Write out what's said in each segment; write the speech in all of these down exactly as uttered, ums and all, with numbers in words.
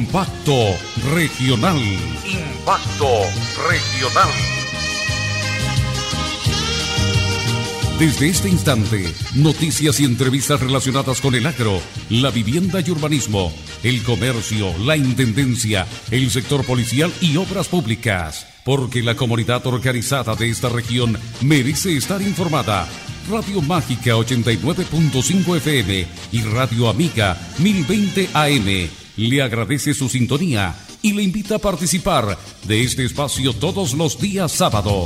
Impacto Regional. Impacto Regional. Desde este instante, noticias y entrevistas relacionadas con el agro, la vivienda y urbanismo, el comercio, la intendencia, el sector policial y obras públicas. Porque la comunidad organizada de esta región merece estar informada. Radio Mágica ochenta y nueve punto cinco F M y Radio Amiga mil veinte A M le agradece su sintonía y le invita a participar de este espacio todos los días sábado.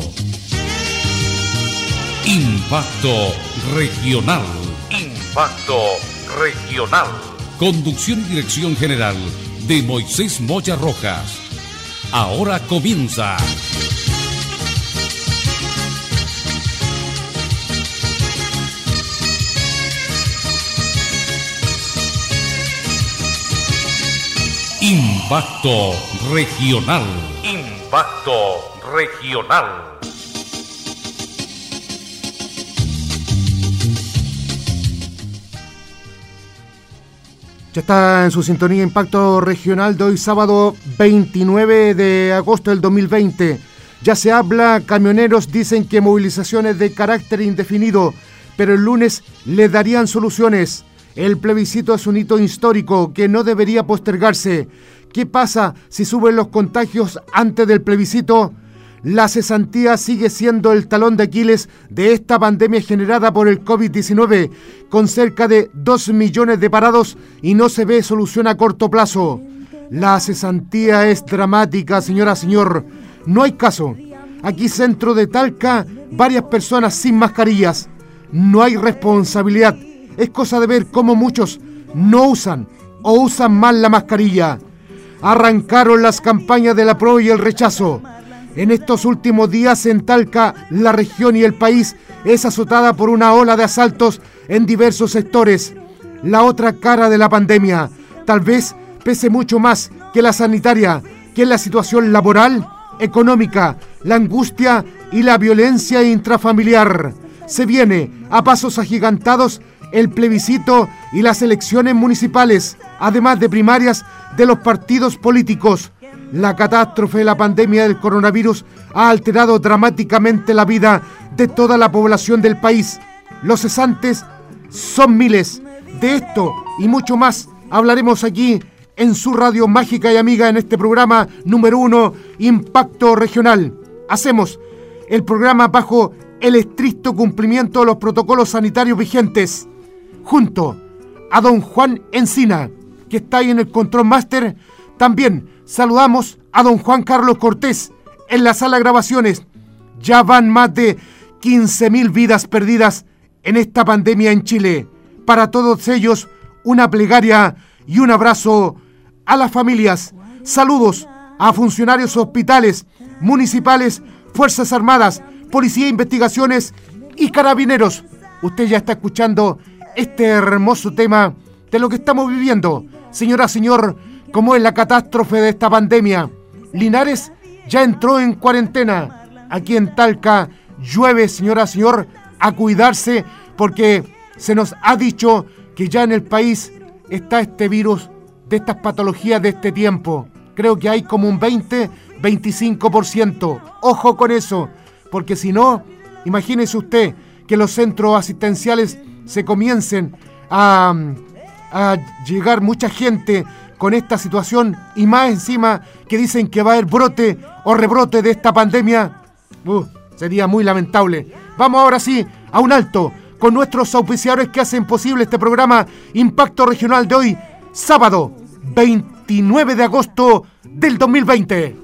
Impacto Regional. Impacto Regional. Conducción y dirección general de Moisés Moya Rojas. Ahora comienza. Impacto Regional. Impacto Regional. Ya está en su sintonía Impacto Regional de hoy sábado veintinueve de agosto del dos mil veinte. Ya se habla, camioneros dicen que movilizaciones de carácter indefinido, pero el lunes le darían soluciones. El plebiscito es un hito histórico que no debería postergarse. ¿Qué pasa si suben los contagios antes del plebiscito? La cesantía sigue siendo el talón de Aquiles de esta pandemia generada por el COVID diecinueve, con cerca de dos millones de parados y no se ve solución a corto plazo. La cesantía es dramática, señora, señor. No hay caso. Aquí centro de Talca, varias personas sin mascarillas. No hay responsabilidad. Es cosa de ver cómo muchos no usan o usan mal la mascarilla. Arrancaron las campañas del apruebo y el rechazo. En estos últimos días en Talca, la región y el país es azotada por una ola de asaltos en diversos sectores. La otra cara de la pandemia tal vez pese mucho más que la sanitaria, que es la situación laboral, económica, la angustia y la violencia intrafamiliar. Se viene a pasos agigantados el plebiscito y las elecciones municipales, además de primarias de los partidos políticos. La catástrofe de la pandemia del coronavirus ha alterado dramáticamente la vida de toda la población del país. Los cesantes son miles. De esto y mucho más hablaremos aquí en su radio mágica y amiga en este programa número uno, Impacto Regional. Hacemos el programa bajo el estricto cumplimiento de los protocolos sanitarios vigentes. Junto a don Juan Encina, que está ahí en el Control Master. También saludamos a don Juan Carlos Cortés en la sala de grabaciones. Ya van más de quince mil vidas perdidas en esta pandemia en Chile. Para todos ellos, una plegaria y un abrazo a las familias. Saludos a funcionarios hospitales, municipales, Fuerzas Armadas, Policía de Investigaciones y Carabineros. Usted ya está escuchando este hermoso tema de lo que estamos viviendo. Señora, señor, ¿cómo es la catástrofe de esta pandemia? Linares ya entró en cuarentena. Aquí en Talca llueve, señora, señor, a cuidarse porque se nos ha dicho que ya en el país está este virus de estas patologías de este tiempo. Creo que hay como un veinte, veinticinco por ciento. Ojo con eso, porque si no, imagínese usted que los centros asistenciales se comiencen a, a llegar mucha gente con esta situación y más encima que dicen que va a haber brote o rebrote de esta pandemia. Uh, sería muy lamentable. Vamos ahora sí a un alto con nuestros auspiciadores que hacen posible este programa Impacto Regional de hoy, sábado veintinueve de agosto del dos mil veinte.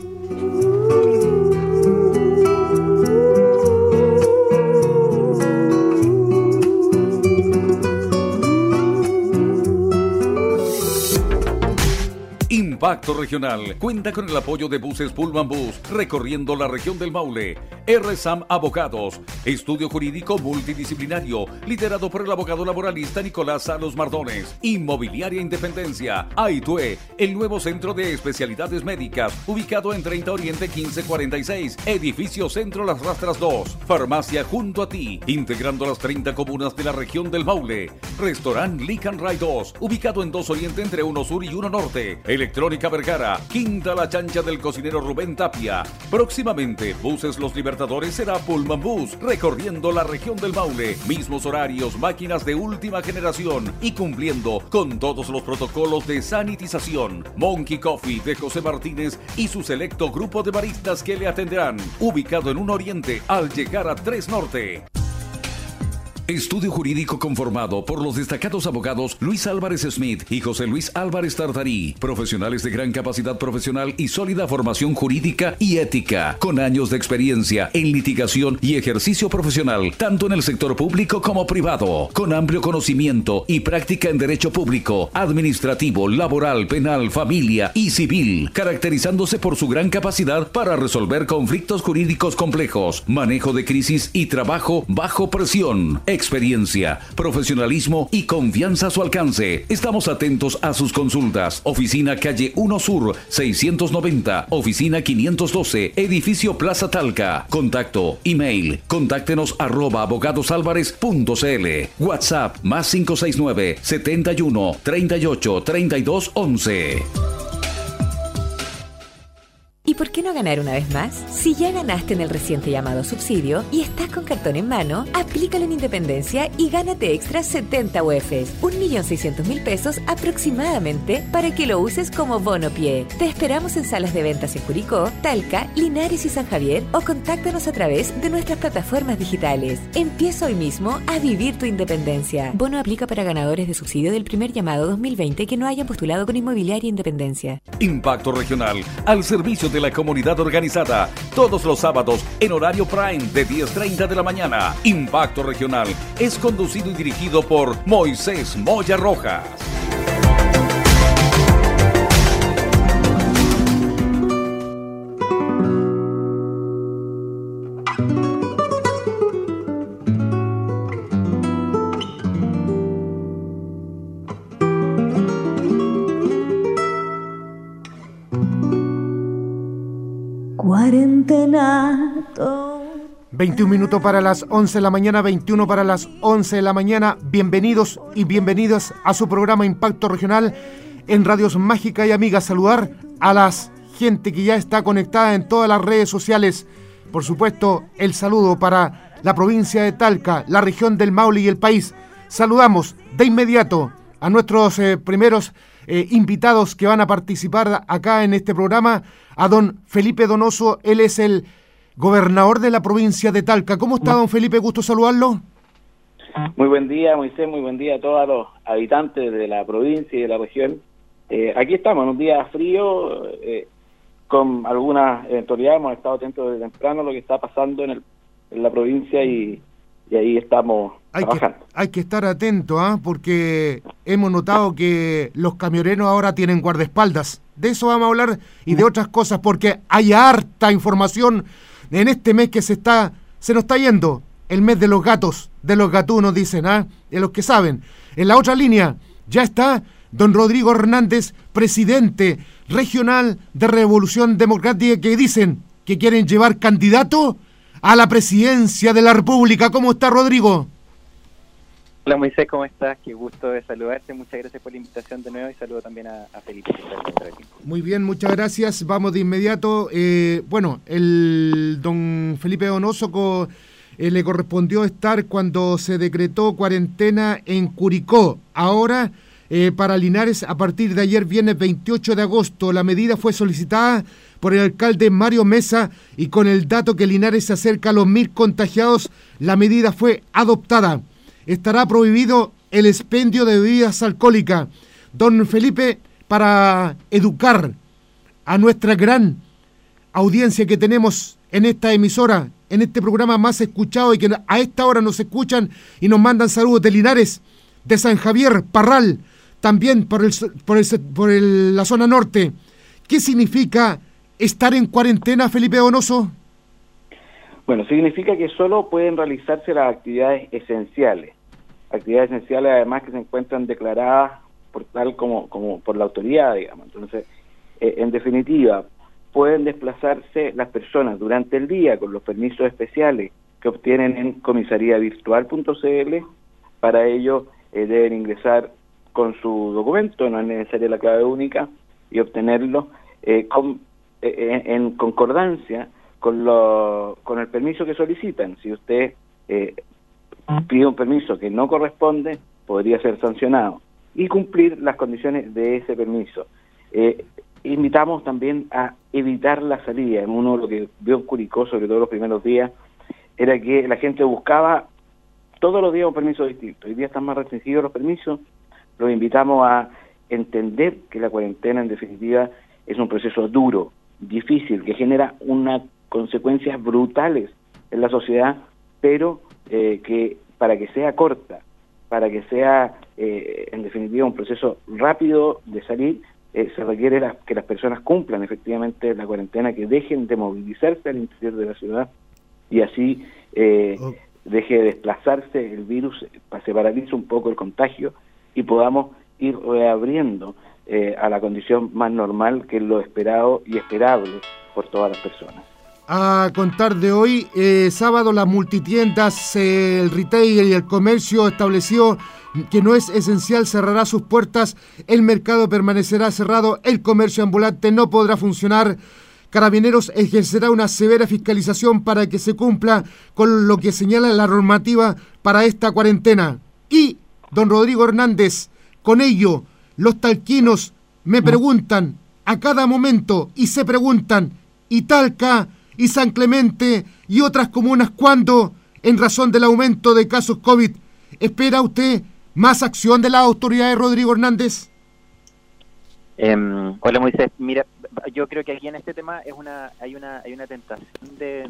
Impacto Regional cuenta con el apoyo de Buses Pullman Bus, recorriendo la región del Maule. R S A M Abogados, estudio jurídico multidisciplinario, liderado por el abogado laboralista Nicolás Salos Mardones. Inmobiliaria Independencia, Aitue, el nuevo centro de especialidades médicas, ubicado en treinta Oriente quince cuarenta y seis, edificio Centro Las Rastras dos. Farmacia junto a ti, integrando las treinta comunas de la región del Maule. Restaurant Lican Ray dos, ubicado en dos Oriente entre uno Sur y uno Norte. El Electrónica Vergara, Quinta La Chancha del cocinero Rubén Tapia. Próximamente, Buses Los Libertadores será Pullman Bus, recorriendo la región del Maule. Mismos horarios, máquinas de última generación y cumpliendo con todos los protocolos de sanitización. Monkey Coffee de José Martínez y su selecto grupo de baristas que le atenderán. Ubicado en un oriente al llegar a Tres Norte. Estudio jurídico conformado por los destacados abogados Luis Álvarez Smith y José Luis Álvarez Tartarí, profesionales de gran capacidad profesional y sólida formación jurídica y ética, con años de experiencia en litigación y ejercicio profesional, tanto en el sector público como privado, con amplio conocimiento y práctica en derecho público, administrativo, laboral, penal, familia y civil, caracterizándose por su gran capacidad para resolver conflictos jurídicos complejos, manejo de crisis y trabajo bajo presión. Experiencia, profesionalismo y confianza a su alcance. Estamos atentos a sus consultas. Oficina Calle uno Sur, seiscientos noventa, Oficina quinientos doce, Edificio Plaza Talca. Contacto, email, contáctenos arroba abogadosalvarez punto cl. WhatsApp, más cinco seis nueve, setenta y uno, treinta y ocho, treinta y dos, once. ¿Y por qué no ganar una vez más? Si ya ganaste en el reciente llamado subsidio y estás con cartón en mano, aplícalo en Independencia y gánate extra setenta U E Fs, un millón seiscientos mil pesos aproximadamente, para que lo uses como bono pie. Te esperamos en salas de ventas en Curicó, Talca, Linares y San Javier, o contáctanos a través de nuestras plataformas digitales. Empieza hoy mismo a vivir tu independencia. Bono aplica para ganadores de subsidio del primer llamado dos mil veinte que no hayan postulado con Inmobiliaria Independencia. Impacto Regional, al servicio de la comunidad organizada, todos los sábados en horario prime de diez treinta de la mañana. Impacto Regional es conducido y dirigido por Moisés Moya Rojas. Cuarentenato. veintiún minutos para las once de la mañana, veintiuno para las once de la mañana. Bienvenidos y bienvenidas a su programa Impacto Regional en Radios Mágica y Amigas. Saludar a la gente que ya está conectada en todas las redes sociales. Por supuesto, el saludo para la provincia de Talca, la región del Maule y el país. Saludamos de inmediato a nuestros eh, primeros eh, invitados que van a participar acá en este programa, a don Felipe Donoso. Él es el gobernador de la provincia de Talca. ¿Cómo está, don Felipe? Gusto saludarlo. Muy buen día, Moisés, muy buen día a todos los habitantes de la provincia y de la región. Eh, aquí estamos, en un día frío, eh, con algunas eventualidades. Hemos estado atentos desde temprano a lo que está pasando en, el, en la provincia y, y ahí estamos hay trabajando. Que, hay que estar atento, ¿eh? Porque hemos notado que los camioneros ahora tienen guardaespaldas. De eso vamos a hablar y de otras cosas, porque hay harta información en este mes que se está se nos está yendo, el mes de los gatos, de los gatunos, dicen, ¿ah? ¿eh? De los que saben. En la otra línea ya está don Rodrigo Hernández, presidente regional de Revolución Democrática, que dicen que quieren llevar candidato a la presidencia de la República. ¿Cómo está, Rodrigo? Hola, Moisés, ¿cómo estás? Qué gusto de saludarte. Muchas gracias por la invitación de nuevo y saludo también a, a Felipe. Muy bien, muchas gracias. Vamos de inmediato. Eh, bueno, el don Felipe Donoso eh, le correspondió estar cuando se decretó cuarentena en Curicó. Ahora, eh, para Linares, a partir de ayer, viernes veintiocho de agosto, la medida fue solicitada por el alcalde Mario Mesa y con el dato que Linares se acerca a los mil contagiados, la medida fue adoptada. Estará prohibido el expendio de bebidas alcohólicas. Don Felipe, para educar a nuestra gran audiencia que tenemos en esta emisora, en este programa más escuchado y que a esta hora nos escuchan y nos mandan saludos de Linares, de San Javier, Parral, también por, el, por, el, por el, la zona norte. ¿Qué significa estar en cuarentena, Felipe Donoso? Bueno, significa que solo pueden realizarse las actividades esenciales. Actividades esenciales además que se encuentran declaradas por tal como, como por la autoridad, digamos. Entonces, eh, en definitiva, pueden desplazarse las personas durante el día con los permisos especiales que obtienen en comisaría virtual punto cl. Para ello eh, deben ingresar con su documento, no es necesaria la clave única, y obtenerlo eh, con, eh, en concordancia con, lo, con el permiso que solicitan. Si usted eh, pide un permiso que no corresponde, podría ser sancionado y cumplir las condiciones de ese permiso. Eh, invitamos también a evitar la salida. Uno lo que vio en Curicó, sobre todo los primeros días, era que la gente buscaba todos los días un permiso distinto. Hoy día están más restringidos los permisos. Los invitamos a entender que la cuarentena, en definitiva, es un proceso duro, difícil, que genera unas consecuencias brutales en la sociedad, pero eh, que para que sea corta, para que sea, eh, en definitiva, un proceso rápido de salir, eh, se requiere la, que las personas cumplan efectivamente la cuarentena, que dejen de movilizarse al interior de la ciudad y así eh, oh. deje de desplazarse el virus, se paralice un poco el contagio y podamos ir reabriendo eh, a la condición más normal, que es lo esperado y esperable por todas las personas. A contar de hoy, eh, sábado, las multitiendas, eh, el retail y el comercio estableció que no es esencial, cerrará sus puertas, el mercado permanecerá cerrado, el comercio ambulante no podrá funcionar. Carabineros ejercerá una severa fiscalización para que se cumpla con lo que señala la normativa para esta cuarentena. Y, don Rodrigo Hernández, con ello, los talquinos me preguntan a cada momento y se preguntan, ¿y Talca y San Clemente y otras comunas cuándo, en razón del aumento de casos COVID, espera usted más acción de las autoridades, Rodrigo Hernández? Eh, hola Moisés, mira, yo creo que aquí en este tema es una hay una hay una tentación de,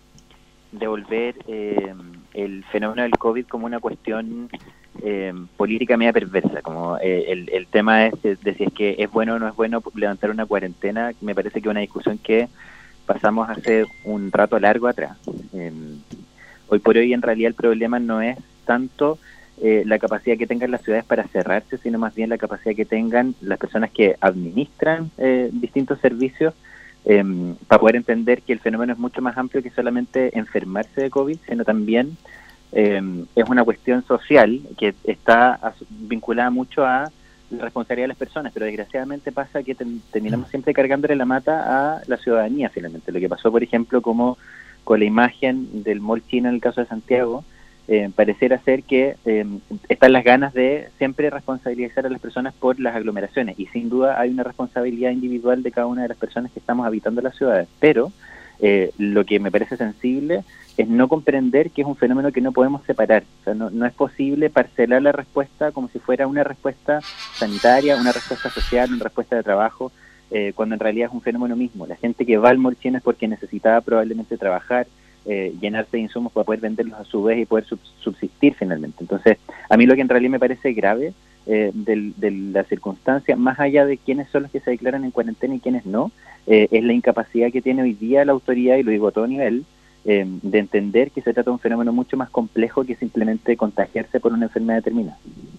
de volver eh, el fenómeno del COVID como una cuestión eh, política media perversa, como eh, el, el tema es de, de si es que es bueno o no es bueno levantar una cuarentena. Me parece que es una discusión que pasamos hace un rato largo atrás. Eh, hoy por hoy en realidad el problema no es tanto eh, la capacidad que tengan las ciudades para cerrarse, sino más bien la capacidad que tengan las personas que administran eh, distintos servicios eh, para poder entender que el fenómeno es mucho más amplio que solamente enfermarse de COVID, sino también eh, es una cuestión social que está vinculada mucho a la responsabilidad de las personas, pero desgraciadamente pasa que ten, terminamos siempre cargándole la mata a la ciudadanía finalmente. Lo que pasó, por ejemplo, como con la imagen del Mall China en el caso de Santiago, eh, pareciera ser que eh, están las ganas de siempre responsabilizar a las personas por las aglomeraciones, y sin duda hay una responsabilidad individual de cada una de las personas que estamos habitando las ciudades, pero eh, lo que me parece sensible es no comprender que es un fenómeno que no podemos separar. O sea, no, no es posible parcelar la respuesta como si fuera una respuesta sanitaria, una respuesta social, una respuesta de trabajo, eh, cuando en realidad es un fenómeno mismo. La gente que va al Mall China es porque necesitaba probablemente trabajar, eh, llenarse de insumos para poder venderlos a su vez y poder sub- subsistir finalmente. Entonces, a mí lo que en realidad me parece grave eh, de, de la circunstancia, más allá de quiénes son los que se declaran en cuarentena y quiénes no, eh, es la incapacidad que tiene hoy día la autoridad, y lo digo a todo nivel, Eh, de entender que se trata de un fenómeno mucho más complejo que simplemente contagiarse por una enfermedad determinada.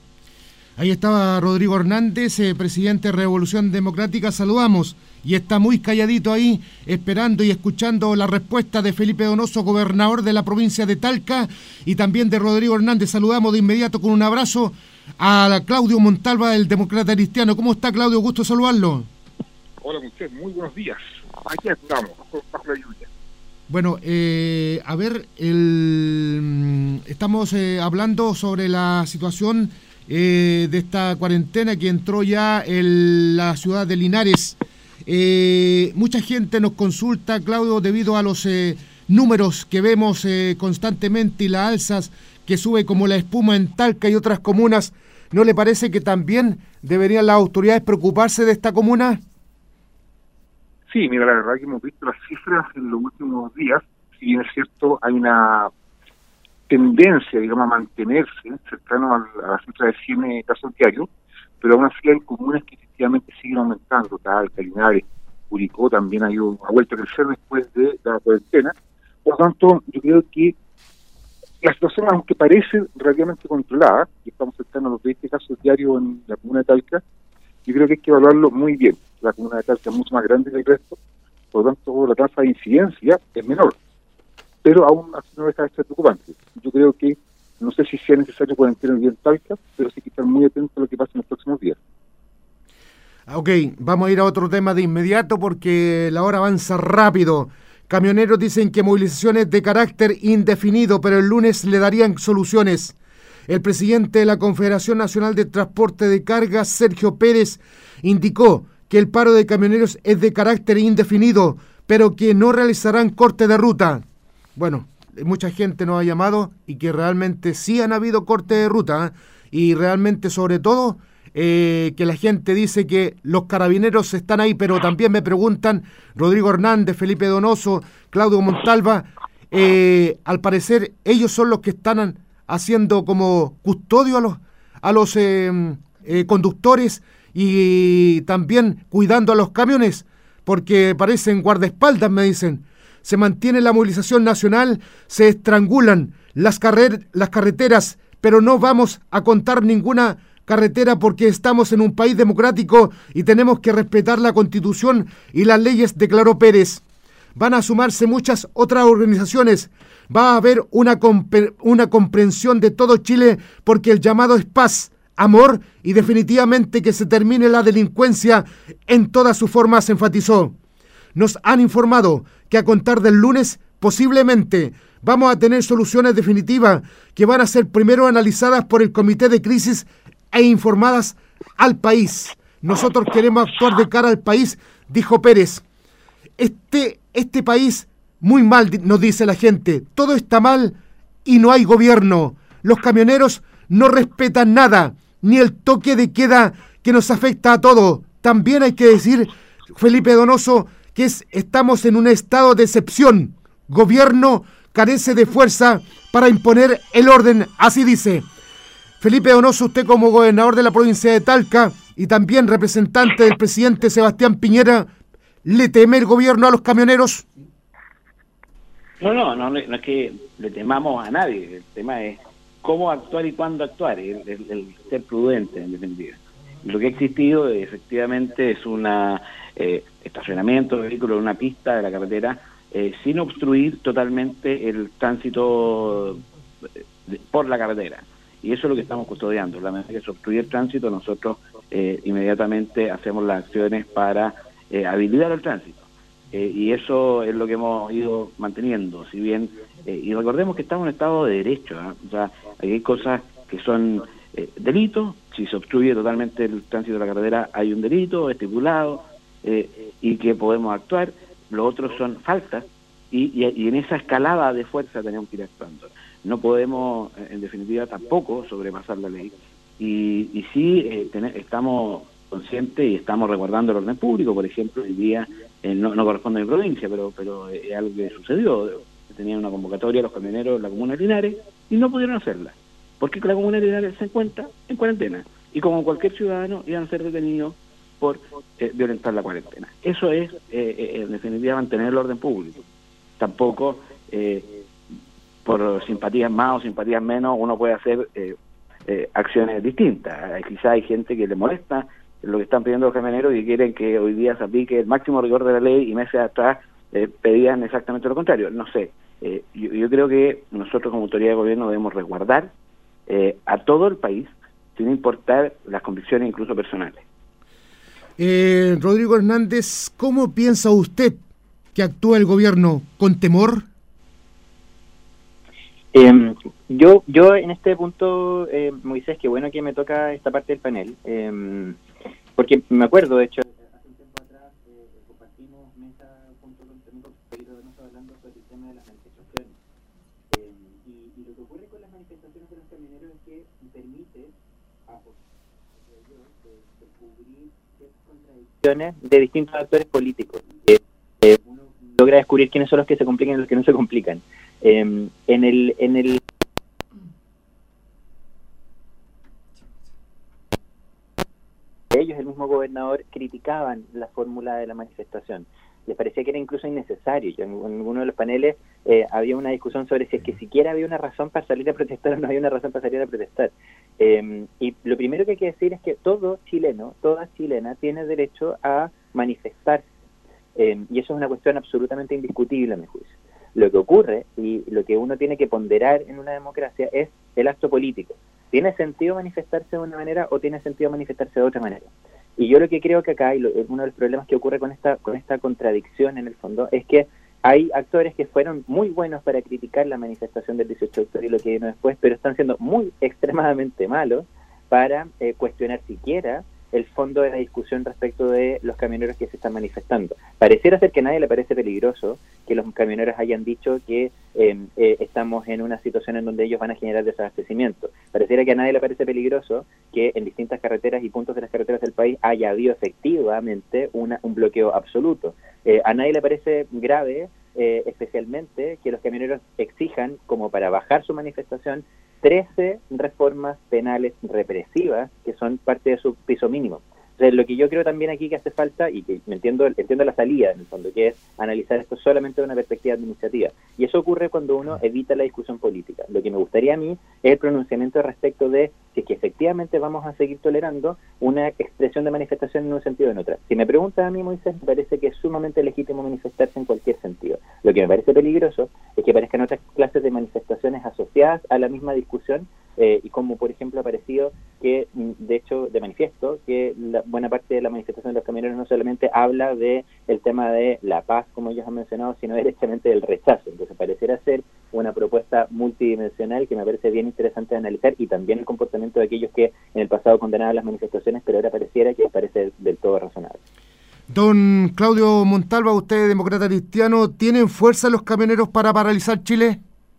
Ahí estaba Rodrigo Hernández, eh, presidente de Revolución Democrática. Saludamos, y está muy calladito ahí, esperando y escuchando la respuesta de Felipe Donoso, gobernador de la provincia de Talca, y también de Rodrigo Hernández. Saludamos de inmediato con un abrazo a Claudio Montalva, del Demócrata Cristiano. ¿Cómo está, Claudio? Gusto saludarlo. Hola, usted, muy buenos días. Aquí estamos, bajo la lluvia. Bueno, eh, a ver, el, estamos eh, hablando sobre la situación eh, de esta cuarentena que entró ya en la ciudad de Linares. Eh, mucha gente nos consulta, Claudio, debido a los eh, números que vemos eh, constantemente y las alzas que sube como la espuma en Talca y otras comunas. ¿No le parece que también deberían las autoridades preocuparse de esta comuna? Sí, mira, la verdad que hemos visto las cifras en los últimos días. Si bien es cierto, hay una tendencia, digamos, a mantenerse cercano a la cifra de cien casos diarios, pero aún así hay comunas que efectivamente siguen aumentando. Talca, Linares, Curicó también hay una vuelta a crecer después de la cuarentena. Por lo tanto, yo creo que la situación, aunque parece relativamente controlada, y estamos cercanos a los veinte casos diarios en la comuna de Talca, yo creo que hay que evaluarlo muy bien. La comuna de Talca es mucho más grande que el resto, por lo tanto la tasa de incidencia es menor, pero aún así no deja de ser preocupante. Yo creo que, no sé si sea necesario cuarentena en Talca, pero sí que estar muy atentos a lo que pasa en los próximos días. Ok, vamos a ir a otro tema de inmediato porque la hora avanza rápido. Camioneros dicen que movilizaciones de carácter indefinido, pero el lunes le darían soluciones. El presidente de la Confederación Nacional de Transporte de Cargas, Sergio Pérez, indicó que el paro de camioneros es de carácter indefinido, pero que no realizarán corte de ruta. Bueno, mucha gente nos ha llamado y que realmente sí han habido corte de ruta, ¿eh? Y realmente, sobre todo, eh, que la gente dice que los carabineros están ahí, pero también me preguntan Rodrigo Hernández, Felipe Donoso, Claudio Montalva, eh, al parecer ellos son los que están haciendo como custodio a los, a los eh, eh, conductores y también cuidando a los camiones, porque parecen guardaespaldas, me dicen. Se mantiene la movilización nacional, se estrangulan las, carrer- las carreteras, pero no vamos a contar ninguna carretera porque estamos en un país democrático y tenemos que respetar la Constitución y las leyes, declaró Pérez. Van a sumarse muchas otras organizaciones. Va a haber una, comp- una comprensión de todo Chile porque el llamado es paz, amor y definitivamente que se termine la delincuencia en todas sus formas, enfatizó. Nos han informado que a contar del lunes posiblemente vamos a tener soluciones definitivas que van a ser primero analizadas por el Comité de Crisis e informadas al país. Nosotros queremos actuar de cara al país, dijo Pérez. Este, este país muy mal, nos dice la gente. Todo está mal y no hay gobierno. Los camioneros no respetan nada, ni el toque de queda que nos afecta a todos. También hay que decir, Felipe Donoso, que es, estamos en un estado de excepción. Gobierno carece de fuerza para imponer el orden, así dice. Felipe Donoso, usted como gobernador de la provincia de Talca y también representante del presidente Sebastián Piñera, ¿le teme el gobierno a los camioneros? No, no, no, no es que le temamos a nadie. El tema es cómo actuar y cuándo actuar, el, el, el ser prudente, en definitiva. Lo que ha existido efectivamente es un eh, estacionamiento de vehículos en una pista de la carretera eh, sin obstruir totalmente el tránsito de, por la carretera. Y eso es lo que estamos custodiando. La medida que se obstruye el tránsito, nosotros eh, inmediatamente hacemos las acciones para eh, habilitar el tránsito. Eh, y eso es lo que hemos ido manteniendo. Si bien eh, y recordemos que estamos en un estado de derecho, ¿eh? O sea, hay cosas que son eh, delitos. Si se obstruye totalmente el tránsito de la carretera, hay un delito estipulado eh, y que podemos actuar. Los otros son faltas y, y, y en esa escalada de fuerza tenemos que ir actuando. No podemos, en definitiva, tampoco sobrepasar la ley. Y, y sí, eh, ten, estamos conscientes y estamos resguardando el orden público. Por ejemplo, hoy día eh, no, no corresponde a mi provincia, pero pero es algo que sucedió. Tenían una convocatoria los camioneros de la comuna de Linares y no pudieron hacerla, porque la comuna de Linares se encuentra en cuarentena. Y como cualquier ciudadano, iban a ser detenidos por eh, violentar la cuarentena. Eso es, eh, en definitiva, mantener el orden público. Tampoco... Eh, por simpatías más o simpatías menos, uno puede hacer eh, eh, acciones distintas. Quizá hay gente que le molesta lo que están pidiendo los camioneros y quieren que hoy día se aplique el máximo rigor de la ley y meses atrás eh, pedían exactamente lo contrario. No sé, eh, yo, yo creo que nosotros como autoridad de gobierno debemos resguardar eh, a todo el país sin importar las convicciones incluso personales. Eh, Rodrigo Hernández, ¿cómo piensa usted que actúa el gobierno? ¿Con temor? Eh, yo yo en este punto, eh, Moisés, qué bueno que me toca esta parte del panel, eh, porque me acuerdo, de hecho, hace un tiempo atrás eh, compartimos mesa junto con Pedro Donoso hablando sobre el tema de las manifestaciones. Eh, y, y lo que ocurre con las manifestaciones de los camioneros es que permite a de, de cubrir ciertas contradicciones de distintos actores políticos. Eh, eh, uno logra descubrir quiénes son los que se complican y los que no se complican. Eh, en el en el ellos, el mismo gobernador, criticaban la fórmula de la manifestación. Les parecía que era incluso innecesario. Yo, en, en uno de los paneles eh, había una discusión sobre si es que siquiera había una razón para salir a protestar o no había una razón para salir a protestar. Eh, y lo primero que hay que decir es que todo chileno, toda chilena tiene derecho a manifestarse. Eh, y eso es una cuestión absolutamente indiscutible, a mi juicio. Lo que ocurre y lo que uno tiene que ponderar en una democracia es el acto político. ¿Tiene sentido manifestarse de una manera o tiene sentido manifestarse de otra manera? Y yo lo que creo que acá, y lo, uno de los problemas que ocurre con esta, con esta contradicción en el fondo, es que hay actores que fueron muy buenos para criticar la manifestación del dieciocho de octubre y lo que vino después, pero están siendo muy extremadamente malos para eh, cuestionar siquiera el fondo de la discusión respecto de los camioneros que se están manifestando. Pareciera ser que a nadie le parece peligroso que los camioneros hayan dicho que eh, eh, estamos en una situación en donde ellos van a generar desabastecimiento. Pareciera que a nadie le parece peligroso que en distintas carreteras y puntos de las carreteras del país haya habido efectivamente una, un bloqueo absoluto. Eh, a nadie le parece grave, eh, especialmente, que los camioneros exijan, como para bajar su manifestación, trece reformas penales represivas que son parte de su piso mínimo. Entonces, lo que yo creo también aquí que hace falta, y que me entiendo, entiendo la salida en el fondo, que es analizar esto solamente de una perspectiva administrativa. Y eso ocurre cuando uno evita la discusión política. Lo que me gustaría a mí es el pronunciamiento respecto de si es que efectivamente vamos a seguir tolerando una expresión de manifestación en un sentido o en otra. Si me preguntas a mí, Moisés, me parece que es sumamente legítimo manifestarse en cualquier sentido. Lo que me parece peligroso es que aparezcan otras clases de manifestaciones asociadas a la misma discusión, eh, y como por ejemplo ha aparecido que, de hecho, de manifiesto, que la buena parte de la manifestación de los camioneros no solamente habla de el tema de la paz, como ellos han mencionado, sino directamente del rechazo. Entonces pareciera ser una propuesta multidimensional que me parece bien interesante de analizar, y también el comportamiento de aquellos que en el pasado condenaban las manifestaciones, pero ahora pareciera que parece del todo razonable. Don Claudio Montalva, usted, demócrata cristiano, ¿tienen fuerza los camioneros para paralizar Chile?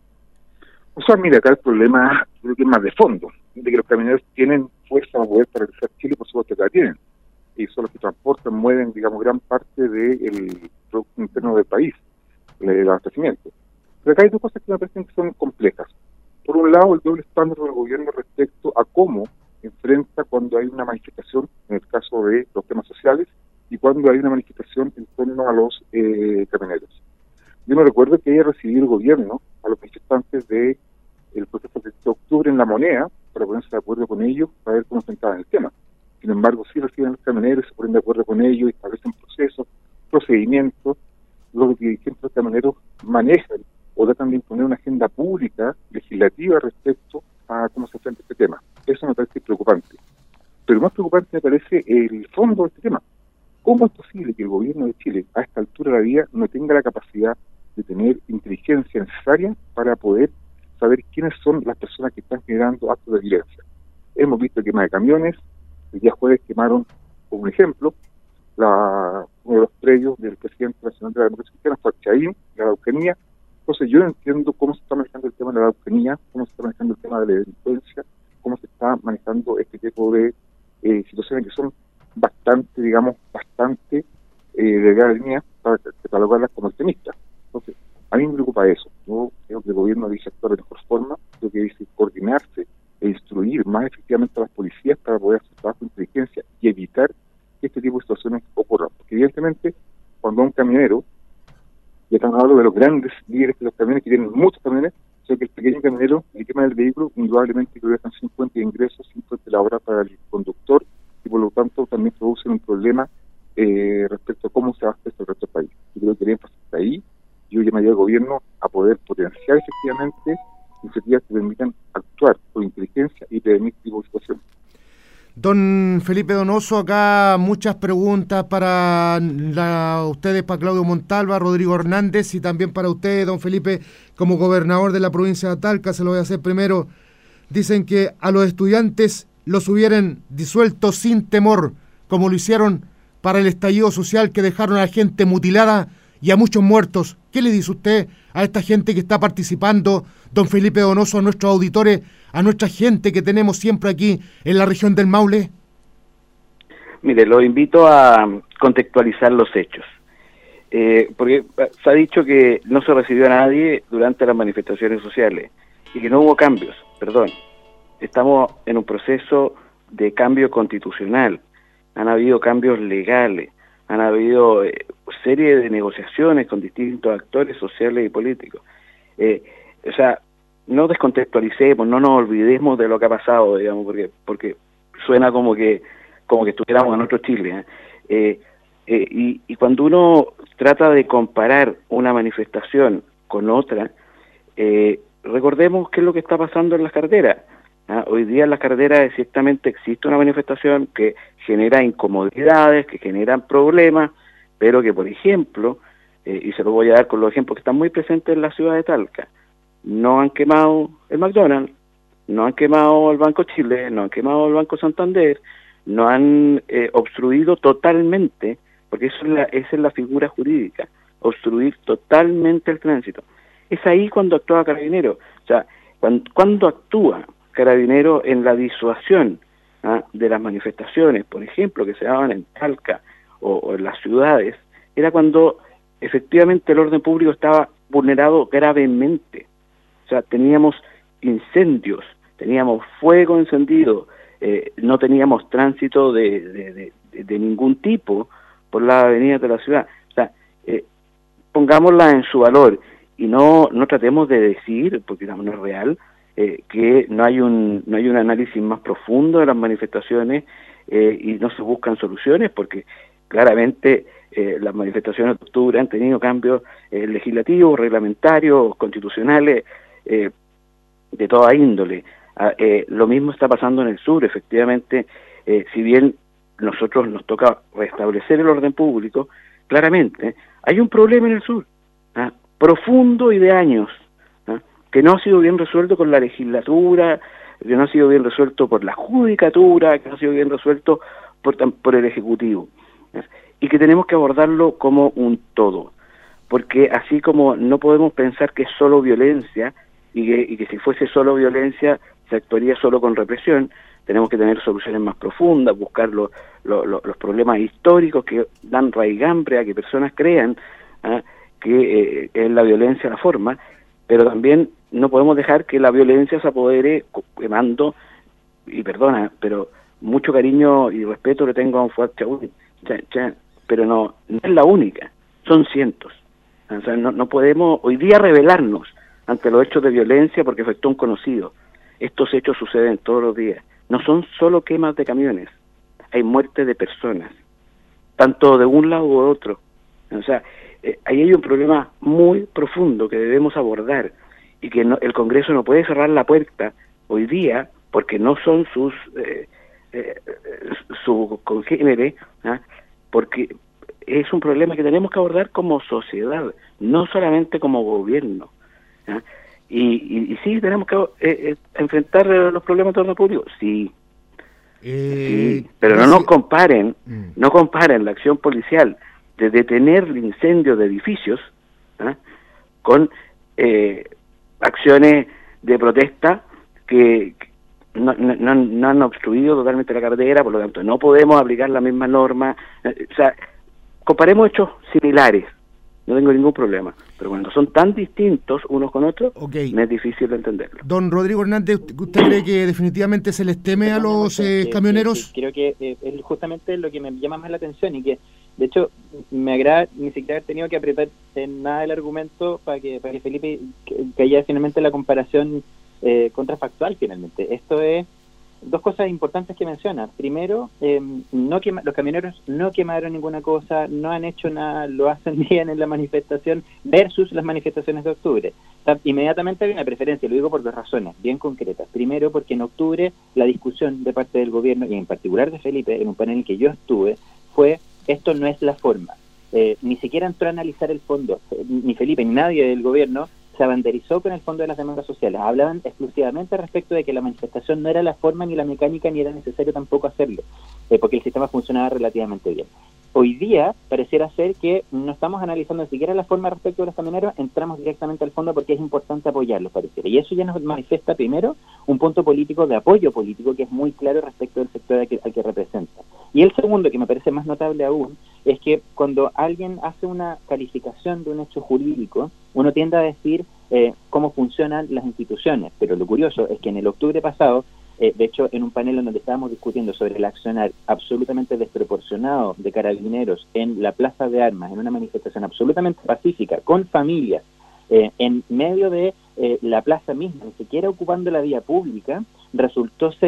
O sea, mira, acá el problema creo que es más de fondo, de que los camioneros tienen fuerza para poder paralizar Chile, por supuesto que la tienen, y son los que transportan, mueven, digamos, gran parte del producto interno del país, el abastecimiento. Pero acá hay dos cosas que me parecen que son complejas. Por un lado, el doble estándar del gobierno respecto a cómo enfrenta cuando hay una manifestación, en el caso de los temas sociales, y cuando hay una manifestación en torno a los eh, camioneros. Yo me recuerdo que haya recibido el gobierno a los manifestantes del proceso de octubre en La Moneda para ponerse de acuerdo con ellos, para ver cómo enfrentaban el tema. Sin embargo, sí reciben los camioneros, se ponen de acuerdo con ellos, establecen procesos, procedimientos, los dirigentes de los camioneros manejan o tratan de imponer una agenda pública, legislativa respecto a cómo se enfrenta este tema. Eso me parece preocupante. Pero más preocupante me parece el fondo de este tema. ¿Cómo es posible que el gobierno de Chile, a esta altura de la vida, no tenga la capacidad de tener inteligencia necesaria para poder saber quiénes son las personas que están generando actos de violencia? Hemos visto quema de camiones, el día jueves quemaron, como un ejemplo, la, uno de los predios del presidente nacional de la Democracia Cristiana, fue Chaín, la Araucanía. Entonces yo no entiendo cómo se está manejando el tema de la Araucanía, cómo se está manejando el tema de la delincuencia, cómo se está manejando este tipo de eh, situaciones que son bastante, digamos, bastante eh, de cada línea para catalogarlas como extremistas. Entonces, a mí me preocupa eso. Yo creo que el gobierno dice actuar de mejor forma, creo que dice coordinarse e instruir más efectivamente a las policías para poder hacer trabajo de inteligencia y evitar que este tipo de situaciones ocurran. Porque evidentemente, cuando un camionero, ya estamos hablando de los grandes líderes de los camiones que tienen muchos camiones, o sea que el pequeño camionero, el quema del vehículo, indudablemente que dejan cincuenta ingresos, cincuenta la hora para el conductor, y por lo tanto también producen un problema eh, respecto a cómo se abastece el resto del país. Yo creo que el énfasis está ahí. Yo llamaría al gobierno a poder potenciar efectivamente iniciativas que permitan actuar con inteligencia y prevenir este tipo de situaciones. Don Felipe Donoso, acá muchas preguntas para la, ustedes, para Claudio Montalva, Rodrigo Hernández, y también para usted, don Felipe, como gobernador de la provincia de Talca. Se lo voy a hacer primero. Dicen que a los estudiantes los hubieran disuelto sin temor, como lo hicieron para el estallido social, que dejaron a la gente mutilada y a muchos muertos. ¿Qué le dice usted a esta gente que está participando, don Felipe Donoso, a nuestros auditores, a nuestra gente que tenemos siempre aquí en la región del Maule? Mire, lo invito a contextualizar los hechos, eh, porque se ha dicho que no se recibió a nadie durante las manifestaciones sociales y que no hubo cambios. Perdón, estamos en un proceso de cambio constitucional, han habido cambios legales, han habido eh, serie de negociaciones con distintos actores sociales y políticos. Eh, o sea, no descontextualicemos, no nos olvidemos de lo que ha pasado, digamos, porque porque suena como que como que estuviéramos en otro Chile. ¿eh? Eh, eh, y, y cuando uno trata de comparar una manifestación con otra, eh, recordemos qué es lo que está pasando en las carreteras. ¿ah? Hoy día en las carreteras ciertamente existe una manifestación que genera incomodidades, que generan problemas, pero que, por ejemplo, eh, y se lo voy a dar con los ejemplos que están muy presentes en la ciudad de Talca, no han quemado el McDonald's, no han quemado el Banco Chile, no han quemado el Banco Santander, no han eh, obstruido totalmente, porque eso es la, esa es la figura jurídica, obstruir totalmente el tránsito. Es ahí cuando actúa Carabinero, o sea, cuando, cuando actúa Carabinero en la disuasión ¿ah? de las manifestaciones, por ejemplo, que se daban en Talca o, o en las ciudades, era cuando efectivamente el orden público estaba vulnerado gravemente. O sea, teníamos incendios, teníamos fuego encendido, eh, no teníamos tránsito de, de, de, de ningún tipo por las avenidas de la ciudad. O sea, eh, pongámosla en su valor y no no tratemos de decir, porque no es real, eh, que no hay un no hay un análisis más profundo de las manifestaciones eh, y no se buscan soluciones, porque claramente eh, las manifestaciones de octubre han tenido cambios eh, legislativos, reglamentarios, constitucionales, eh, de toda índole. Ah, eh, lo mismo está pasando en el sur, efectivamente, eh, si bien nosotros nos toca restablecer el orden público, claramente hay un problema en el sur, ¿ah? profundo y de años, ¿ah? que no ha sido bien resuelto con la legislatura, que no ha sido bien resuelto por la judicatura, que no ha sido bien resuelto por, por el Ejecutivo, ¿ah? y que tenemos que abordarlo como un todo, porque así como no podemos pensar que es solo violencia, y que, y que si fuese solo violencia se actuaría solo con represión, tenemos que tener soluciones más profundas, buscar lo, lo, lo, los problemas históricos que dan raigambre a que personas crean ¿ah? que eh, es la violencia la forma, pero también no podemos dejar que la violencia se apodere quemando, y perdona, pero mucho cariño y respeto le tengo a un Fuad Chaúl, pero no, no es la única, son cientos. O sea, no, no podemos hoy día rebelarnos ante los hechos de violencia porque afectó a un conocido. Estos hechos suceden todos los días. No son solo quemas de camiones, hay muerte de personas, tanto de un lado u otro. O sea, eh, ahí hay un problema muy profundo que debemos abordar y que no, el Congreso no puede cerrar la puerta hoy día porque no son sus eh, eh, sus congéneres, ¿ah? porque es un problema que tenemos que abordar como sociedad, no solamente como gobierno. ¿Ah? Y, y, y sí, tenemos que eh, eh, enfrentar los problemas de orden público, sí, eh, sí pero no nos comparen, mm. no comparen la acción policial de detener el incendio de edificios ¿ah? con eh, acciones de protesta que, que no, no, no han obstruido totalmente la carretera, por lo tanto no podemos aplicar la misma norma. Eh, o sea, comparemos hechos similares, no tengo ningún problema, pero cuando son tan distintos unos con otros, okay. me es difícil de entenderlo. Don Rodrigo Hernández, ¿usted cree que definitivamente se les teme a los eh, que, camioneros? Que, que, creo que eh, es justamente lo que me llama más la atención y que, de hecho, me agrada ni siquiera haber tenido que apretar en nada el argumento para que, para que Felipe que, que haya finalmente la comparación eh, contrafactual finalmente. Esto es dos cosas importantes que menciona. Primero, eh, no quema, los camioneros no quemaron ninguna cosa, no han hecho nada, lo hacen bien en la manifestación versus las manifestaciones de octubre. O sea, inmediatamente hay una preferencia, lo digo por dos razones bien concretas. Primero, porque en octubre la discusión de parte del gobierno, y en particular de Felipe, en un panel en el que yo estuve, fue esto no es la forma. Eh, ni siquiera entró a analizar el fondo, ni Felipe ni nadie del gobierno se abanderizó con el fondo de las demandas sociales. Hablaban exclusivamente respecto de que la manifestación no era la forma ni la mecánica, ni era necesario tampoco hacerlo, eh, porque el sistema funcionaba relativamente bien. Hoy día pareciera ser que no estamos analizando ni siquiera la forma respecto de los camioneros, entramos directamente al fondo porque es importante apoyarlos, pareciera. Y eso ya nos manifiesta primero un punto político de apoyo político que es muy claro respecto del sector al que, al que representa. Y el segundo, que me parece más notable aún, es que cuando alguien hace una calificación de un hecho jurídico, uno tiende a decir eh, cómo funcionan las instituciones, pero lo curioso es que en el octubre pasado, eh, de hecho en un panel en donde estábamos discutiendo sobre el accionar absolutamente desproporcionado de carabineros en la Plaza de Armas, en una manifestación absolutamente pacífica, con familias, eh, en medio de eh, la plaza misma, ni siquiera ocupando la vía pública, resultó ser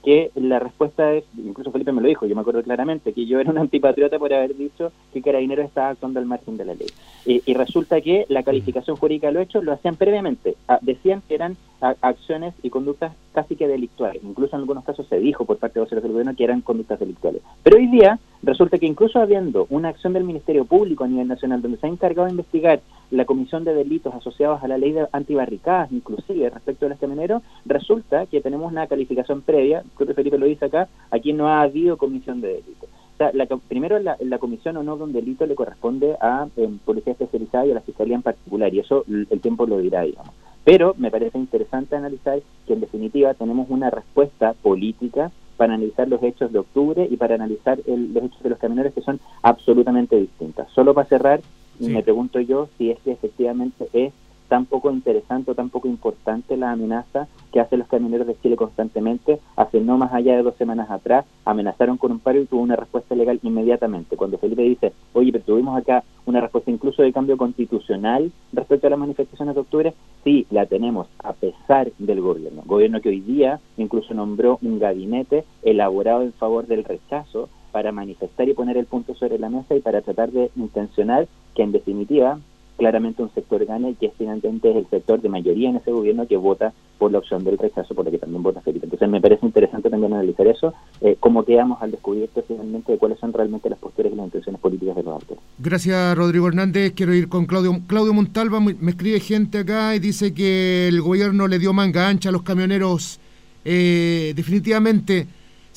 que la respuesta es, incluso Felipe me lo dijo, yo me acuerdo claramente, que yo era un antipatriota por haber dicho que Carabineros estaba actuando al margen de la ley. Eh, y resulta que la calificación jurídica de los hechos lo hacían previamente. Ah, decían que eran a, acciones y conductas casi que delictuales. Incluso en algunos casos se dijo por parte de voceros del gobierno que eran conductas delictuales. Pero hoy día resulta que incluso habiendo una acción del Ministerio Público a nivel nacional donde se ha encargado de investigar la comisión de delitos asociados a la ley de antibarricadas, inclusive respecto de los camioneros, resulta que tenemos una calificación previa, creo que Felipe lo dice acá, aquí no ha habido comisión de delitos. O sea, la, primero la, la comisión o no de un delito le corresponde a eh, policía especializada y a la fiscalía en particular, y eso el tiempo lo dirá, digamos. Pero me parece interesante analizar que en definitiva tenemos una respuesta política para analizar los hechos de octubre y para analizar el, los hechos de los camioneros, que son absolutamente distintas. Solo para cerrar, sí. Me pregunto yo si es que efectivamente es tan poco interesante o tan poco importante la amenaza que hacen los camioneros de Chile constantemente. Hace no más allá de dos semanas atrás amenazaron con un paro y tuvo una respuesta legal inmediatamente. Cuando Felipe dice, oye, pero tuvimos acá una respuesta incluso de cambio constitucional respecto a las manifestaciones de octubre, sí, la tenemos a pesar del gobierno. Gobierno que hoy día incluso nombró un gabinete elaborado en favor del rechazo para manifestar y poner el punto sobre la mesa y para tratar de intencionar que en definitiva claramente un sector gane, que finalmente es el sector de mayoría en ese gobierno que vota por la opción del rechazo, por la que también vota Felipe. Entonces me parece interesante también analizar eso, eh, cómo quedamos al descubierto finalmente de cuáles son realmente las posturas y las intenciones políticas de los actores. Gracias, Rodrigo Hernández. Quiero ir con Claudio Claudio Montalva. Me escribe gente acá y dice que el gobierno le dio manga ancha a los camioneros. Eh, definitivamente,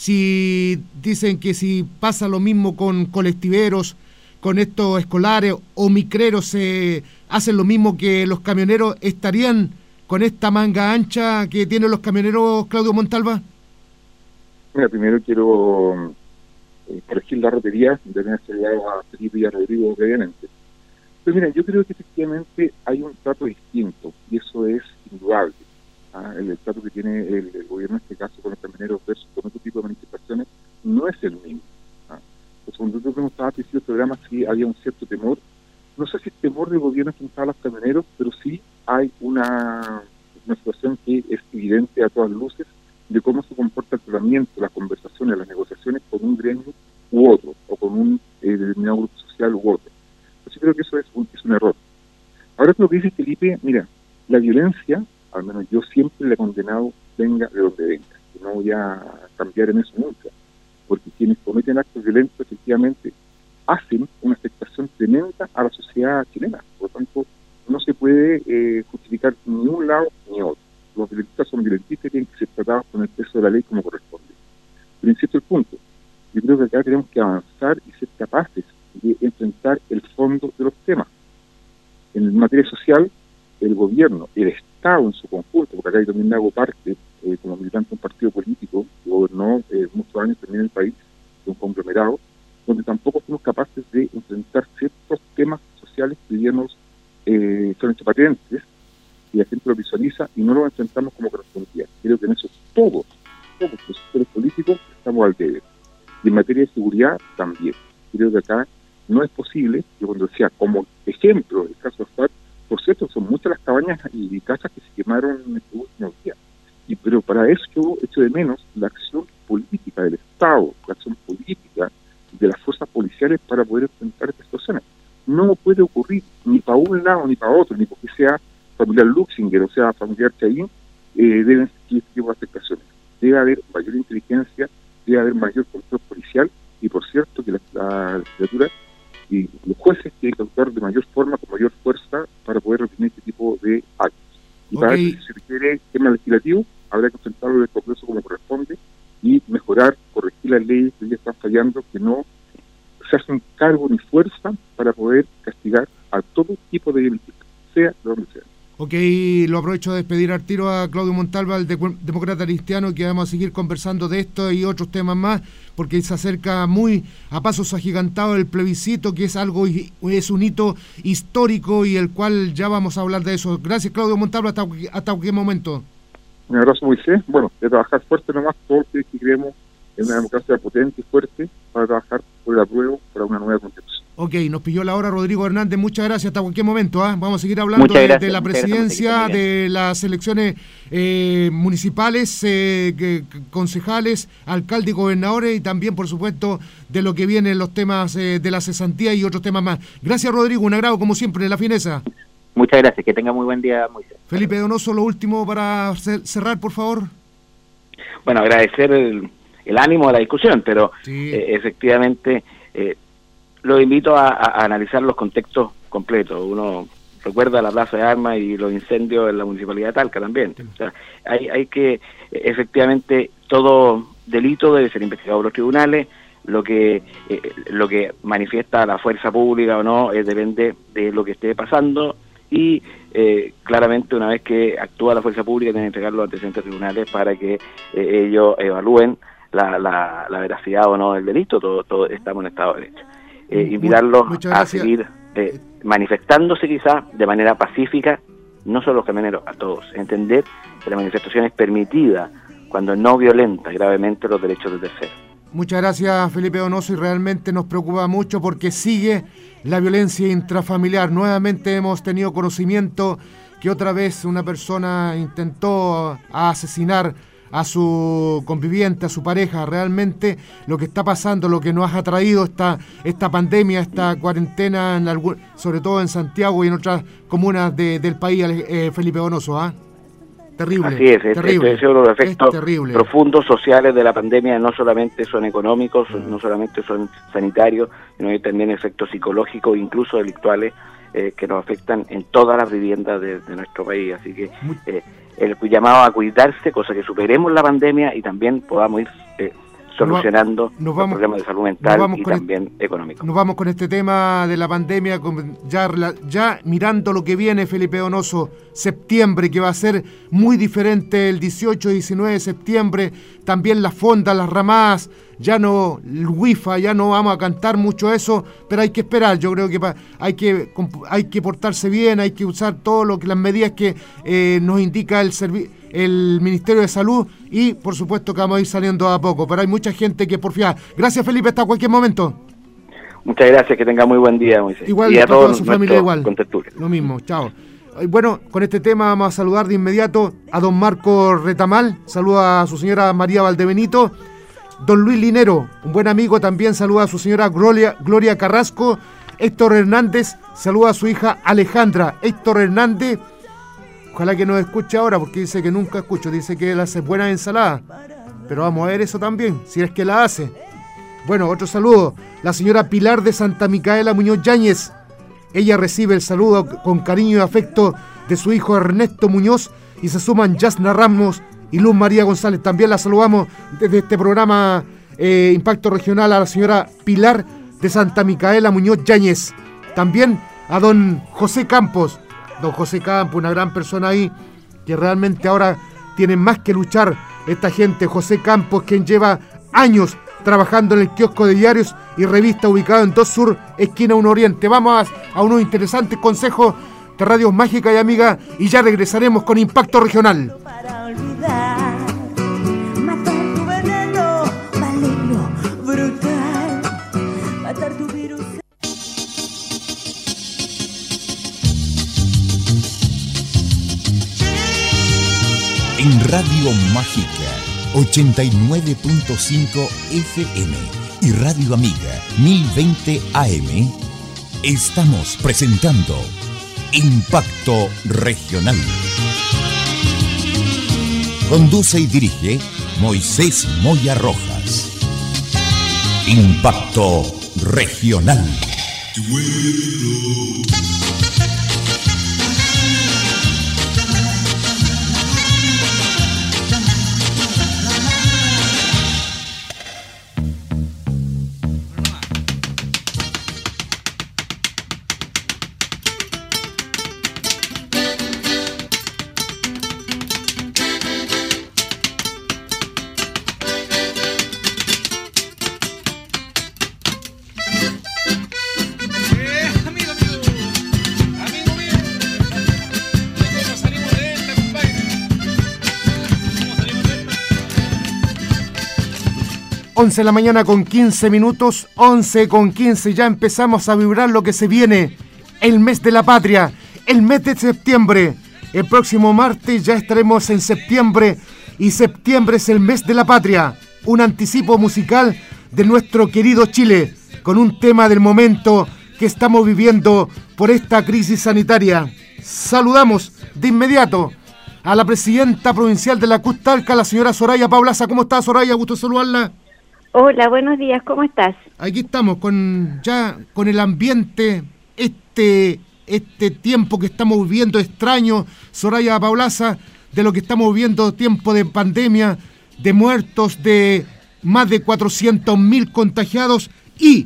si dicen que si pasa lo mismo con colectiveros, con estos escolares o micreros se eh, hacen lo mismo que los camioneros, ¿estarían con esta manga ancha que tienen los camioneros, Claudio Montalva? Mira, primero quiero eh, corregir la rotería de tener llegado a Felipe y a Rodrigo previamente. Pero mira, yo creo que efectivamente hay un trato distinto y eso es indudable. ¿ah? El, el trato que tiene el, el gobierno en este caso con los camioneros versus con otro tipo de manifestaciones no es el mismo. Cuando nosotros hemos estado haciendo el programa, sí había un cierto temor. No sé si el temor del gobierno enfrentar a los camioneros, pero sí hay una, una situación que es evidente a todas luces de cómo se comporta el tratamiento, las conversaciones, las negociaciones con un gremio u otro, o con un eh, determinado grupo social u otro. Entonces yo creo que eso es un, es un error. Ahora lo que dice Felipe, mira, la violencia, al menos yo siempre le he condenado, venga de donde venga. Y no voy a cambiar en eso nunca. Porque quienes cometen actos violentos efectivamente hacen una afectación tremenda a la sociedad chilena. Por lo tanto, no se puede eh, justificar ni un lado ni otro. Los violentistas son violentistas y tienen que ser tratados con el peso de la ley como corresponde. Pero insisto el punto, yo creo que acá tenemos que avanzar y ser capaces de enfrentar el fondo de los temas. En materia social, el gobierno, el Estado en su conjunto, porque acá yo también hago parte, eh, como militante de un partido político que gobernó eh, muchos años también en el país, de un conglomerado, donde tampoco fuimos capaces de enfrentar ciertos temas sociales que hoy día nos eh, son hecho patentes y la gente lo visualiza y no lo enfrentamos como correspondía. Creo que en eso todos, todos los sectores políticos estamos al debe. Y en materia de seguridad también. Creo que acá no es posible, yo cuando decía, como ejemplo, el caso de FARC, por cierto, son muchas las cabañas y casas que se quemaron en estos últimos días. Y, pero para eso yo echo de menos la acción política del Estado, la acción política de las fuerzas policiales para poder enfrentar estas situaciones. No puede ocurrir ni para un lado ni para otro, ni porque sea familiar Luxinger o sea familiar Chaín, eh, deben existir este tipo de afectaciones. Debe haber mayor inteligencia, debe haber mayor control policial y, por cierto, que la, la legislatura y los jueces tienen que actuar de mayor forma, con mayor fuerza, para poder reprimir este tipo de actos. Y okay. Para eso, si se requiere tema legislativo, habrá que enfrentarlo en el Congreso como corresponde y mejorar, corregir las leyes que ya están fallando, que no se hacen cargo ni fuerza para poder castigar a todo tipo de violencia, sea de donde sea. Ok, lo aprovecho de despedir al tiro a Claudio Montalva, el de, demócrata cristiano, que vamos a seguir conversando de esto y otros temas más, porque se acerca muy a pasos agigantados el plebiscito, que es algo, es un hito histórico y el cual ya vamos a hablar de eso. Gracias, Claudio Montalva, hasta, hasta qué momento. Un abrazo, Moisés. Bueno, de trabajar fuerte nomás, todos los que creemos en una democracia potente y fuerte para trabajar por el apruebo, por una nueva constitución. Ok, nos pilló la hora Rodrigo Hernández, muchas gracias, hasta cualquier momento. ¿eh? Vamos a seguir hablando de, de la presidencia, de las elecciones eh, municipales, eh, que, concejales, alcaldes y gobernadores, y también, por supuesto, de lo que vienen los temas eh, de la cesantía y otros temas más. Gracias, Rodrigo, un agrado como siempre, la fineza. Muchas gracias, que tenga muy buen día, Moisés. Felipe Donoso, lo último para cerrar, por favor. Bueno, agradecer el, el ánimo de la discusión, pero sí. eh, efectivamente... Eh, Los invito a, a analizar los contextos completos. Uno recuerda la plaza de armas y los incendios en la municipalidad de Talca también. O sea, hay, hay que, efectivamente, todo delito debe ser investigado por los tribunales. Lo que eh, lo que manifiesta la fuerza pública o no eh, depende de lo que esté pasando. Y eh, claramente, una vez que actúa la fuerza pública, tiene que entregar los antecedentes tribunales para que eh, ellos evalúen la, la, la veracidad o no del delito. Todo, todo estamos en estado de derecho. Eh, invitarlos a seguir eh, manifestándose quizás de manera pacífica, no solo los camioneros, a todos, entender que la manifestación es permitida cuando no violenta gravemente los derechos de terceros. Muchas gracias, Felipe Donoso, y realmente nos preocupa mucho porque sigue la violencia intrafamiliar. Nuevamente hemos tenido conocimiento que otra vez una persona intentó asesinar a su conviviente, a su pareja. Realmente lo que está pasando, lo que nos ha traído esta, esta pandemia, esta cuarentena, en algún, sobre todo en Santiago y en otras comunas de, del país, eh, Felipe Donoso, ¿ah? ¿eh? Terrible. Así es, terrible. Este es uno de los efectos profundos sociales de la pandemia. No solamente son económicos, ah. no solamente son sanitarios, sino hay también efectos psicológicos, incluso delictuales, eh, que nos afectan en todas las viviendas de, de nuestro país. Así que eh, el llamado a cuidarse, cosa que superemos la pandemia y también podamos ir eh, solucionando nos vamos, los problemas de salud mental y también este, económicos. Nos vamos con este tema de la pandemia, con, ya, ya mirando lo que viene, Felipe Donoso, septiembre, que va a ser muy diferente el dieciocho y diecinueve de septiembre, también las fondas, las ramadas, ya no, el wifi, ya no vamos a cantar mucho eso, pero hay que esperar. Yo creo que hay que, hay que portarse bien, hay que usar todo lo que las medidas que eh, nos indica el servicio, el Ministerio de Salud, y por supuesto que vamos a ir saliendo a poco, pero hay mucha gente que porfía. Gracias, Felipe, hasta cualquier momento. Muchas gracias, que tenga muy buen día, Moisés. Igual, y a toda su familia igual. Lo mismo, chao. Bueno, con este tema vamos a saludar de inmediato a don Marco Retamal, saluda a su señora María Valdebenito. Don Luis Linero, un buen amigo, también saluda a su señora Gloria, Gloria Carrasco. Héctor Hernández saluda a su hija Alejandra. Héctor Hernández, ojalá que nos escuche ahora, porque dice que nunca escucho, dice que él hace buena ensalada, pero vamos a ver eso también, si es que la hace. Bueno, otro saludo, la señora Pilar de Santa Micaela Muñoz Yáñez. Ella recibe el saludo con cariño y afecto de su hijo Ernesto Muñoz, y se suman Yasna Ramos y Luz María González. También la saludamos desde este programa eh, Impacto Regional a la señora Pilar de Santa Micaela Muñoz Yáñez. También a don José Campos, don José Campos, una gran persona ahí, que realmente ahora tienen más que luchar esta gente. José Campos, quien lleva años trabajando en el kiosco de diarios y revista ubicado en dos Sur, esquina uno Oriente. Vamos a, a unos interesantes consejos de Radios Mágica y Amiga, y ya regresaremos con Impacto Regional. Para olvidar, matar tu veneno maligno, brutal, matar tu virus. En Radio Mágica ochenta y nueve punto cinco F M y Radio Amiga mil veinte A M, estamos presentando Impacto Regional. Conduce y dirige Moisés Moya Rojas. Impacto Regional. once de la mañana con quince minutos, once con quince, ya empezamos a vibrar lo que se viene, el mes de la patria, el mes de septiembre. El próximo martes ya estaremos en septiembre y septiembre es el mes de la patria, un anticipo musical de nuestro querido Chile, con un tema del momento que estamos viviendo por esta crisis sanitaria. Saludamos de inmediato a la presidenta provincial de la C U T Talca, la señora Soraya Paulaza. ¿Cómo está, Soraya? Gusto saludarla. Hola, buenos días, ¿cómo estás? Aquí estamos con ya con el ambiente, este, este tiempo que estamos viviendo extraño, Soraya Paulaza, de lo que estamos viviendo, tiempo de pandemia, de muertos, de más de cuatrocientos mil contagiados, y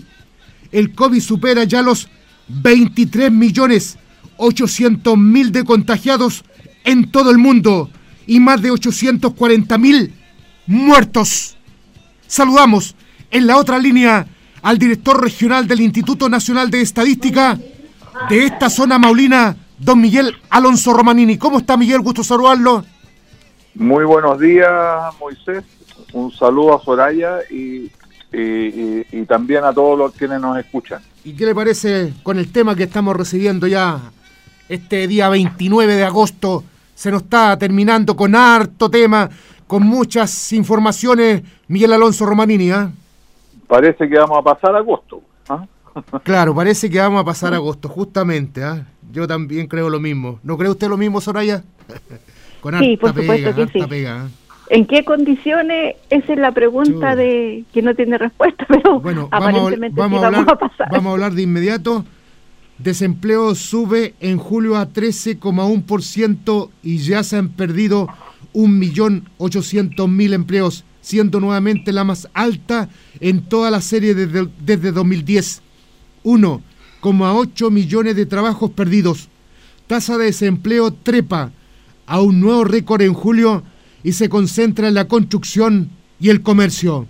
el COVID supera ya los veintitrés millones ochocientos mil de contagiados en todo el mundo y más de ochocientos cuarenta mil muertos. Saludamos en la otra línea al director regional del Instituto Nacional de Estadística de esta zona maulina, don Miguel Alonso Romanini. ¿Cómo está, Miguel? Gusto saludarlo. Muy buenos días, Moisés. Un saludo a Soraya y, y, y, y también a todos los quienes nos escuchan. ¿Y qué le parece con el tema que estamos recibiendo ya este día veintinueve de agosto? Se nos está terminando con harto tema, con muchas informaciones, Miguel Alonso Romanini, ¿eh? Parece que vamos a pasar agosto. ¿Ah? Claro, parece que vamos a pasar agosto, justamente. ¿eh? Yo también creo lo mismo. ¿No cree usted lo mismo, Soraya? Con sí, por supuesto pega, que sí. Pega, ¿eh? ¿En qué condiciones? Esa es la pregunta Yo... de que no tiene respuesta, pero bueno, aparentemente vamos, sí vamos, vamos a hablar, a pasar. Vamos a hablar de inmediato. Desempleo sube en julio a trece coma uno por ciento y ya se han perdido un millón ochocientos mil empleos, siendo nuevamente la más alta en toda la serie desde, desde dos mil diez. uno coma ocho millones de trabajos perdidos. Tasa de desempleo trepa a un nuevo récord en julio y se concentra en la construcción y el comercio.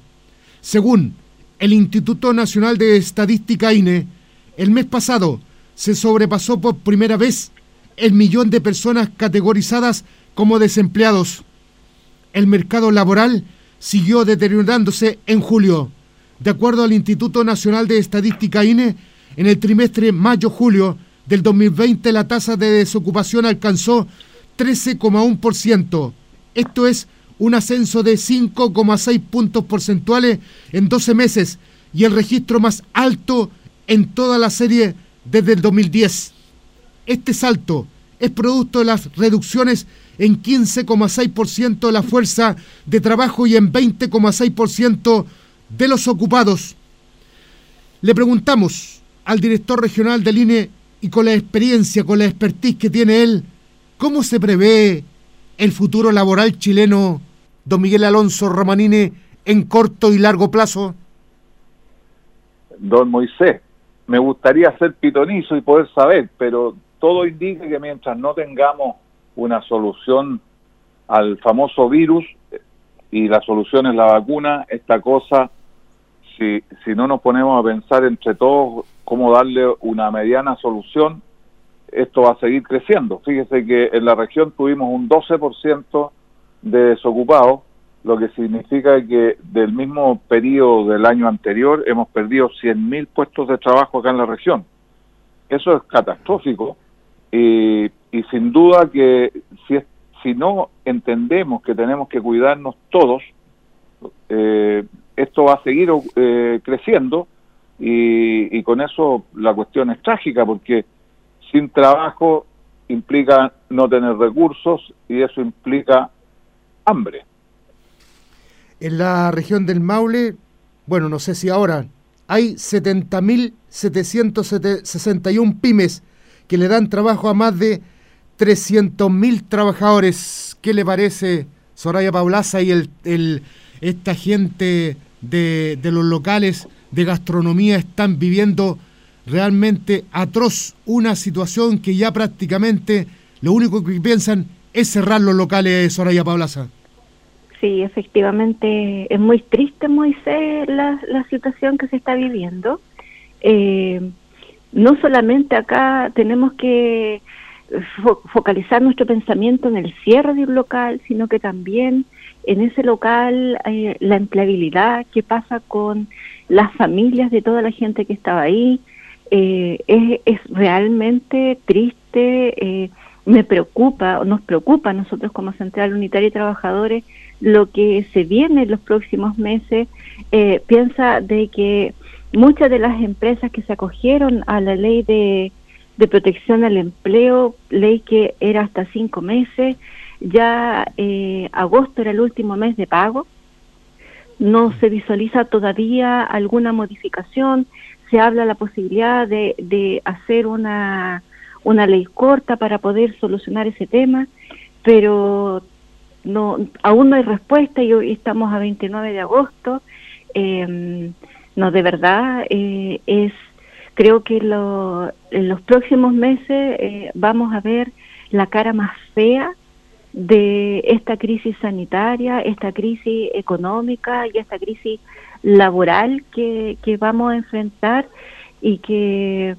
Según el Instituto Nacional de Estadística I N E, el mes pasado se sobrepasó por primera vez el millón de personas categorizadas como desempleados. El mercado laboral siguió deteriorándose en julio. De acuerdo al Instituto Nacional de Estadística I N E, en el trimestre mayo-julio del dos mil veinte la tasa de desocupación alcanzó trece coma uno por ciento. Esto es un ascenso de cinco coma seis puntos porcentuales en doce meses y el registro más alto en toda la serie desde el dos mil diez. Este salto es producto de las reducciones en quince coma seis por ciento de la fuerza de trabajo y en veinte coma seis por ciento de los ocupados. Le preguntamos al director regional del I N E y con la experiencia, con la expertise que tiene él, ¿cómo se prevé el futuro laboral chileno, don Miguel Alonso Romanini, en corto y largo plazo? Don Moisés, me gustaría ser pitonizo y poder saber, pero todo indica que mientras no tengamos una solución al famoso virus y la solución es la vacuna, esta cosa, si, si no nos ponemos a pensar entre todos cómo darle una mediana solución, esto va a seguir creciendo. Fíjese que en la región tuvimos un doce por ciento de desocupados, lo que significa que del mismo periodo del año anterior hemos perdido cien mil puestos de trabajo acá en la región. Eso es catastrófico y, y sin duda que si, es, si no entendemos que tenemos que cuidarnos todos, eh, esto va a seguir eh, creciendo y, y con eso la cuestión es trágica porque sin trabajo implica no tener recursos y eso implica hambre. En la región del Maule, bueno, no sé si ahora, hay setenta mil setecientos sesenta y uno pymes que le dan trabajo a más de trescientos mil trabajadores. ¿Qué le parece, Soraya Paulaza, y el, el esta gente de, de los locales de gastronomía están viviendo realmente atroz, una situación que ya prácticamente lo único que piensan es cerrar los locales, Soraya Paulaza? Sí, efectivamente es muy triste, Moisés, la, la situación que se está viviendo. Eh, no solamente acá tenemos que fo- focalizar nuestro pensamiento en el cierre de un local, sino que también en ese local eh, la empleabilidad, qué pasa con las familias de toda la gente que estaba ahí. Eh, es, es realmente triste, eh, me preocupa, nos preocupa a nosotros como Central Unitaria de Trabajadores lo que se viene en los próximos meses. Eh, piensa de que muchas de las empresas que se acogieron a la ley de, de protección al empleo, ley que era hasta cinco meses, ya eh, agosto era el último mes de pago, no se visualiza todavía alguna modificación, se habla la posibilidad de, de hacer una, una ley corta para poder solucionar ese tema, pero no, aún no hay respuesta y hoy estamos a veintinueve de agosto. Eh, no, de verdad, eh, es creo que lo, en los próximos meses eh, vamos a ver la cara más fea de esta crisis sanitaria, esta crisis económica y esta crisis laboral que, que vamos a enfrentar, y que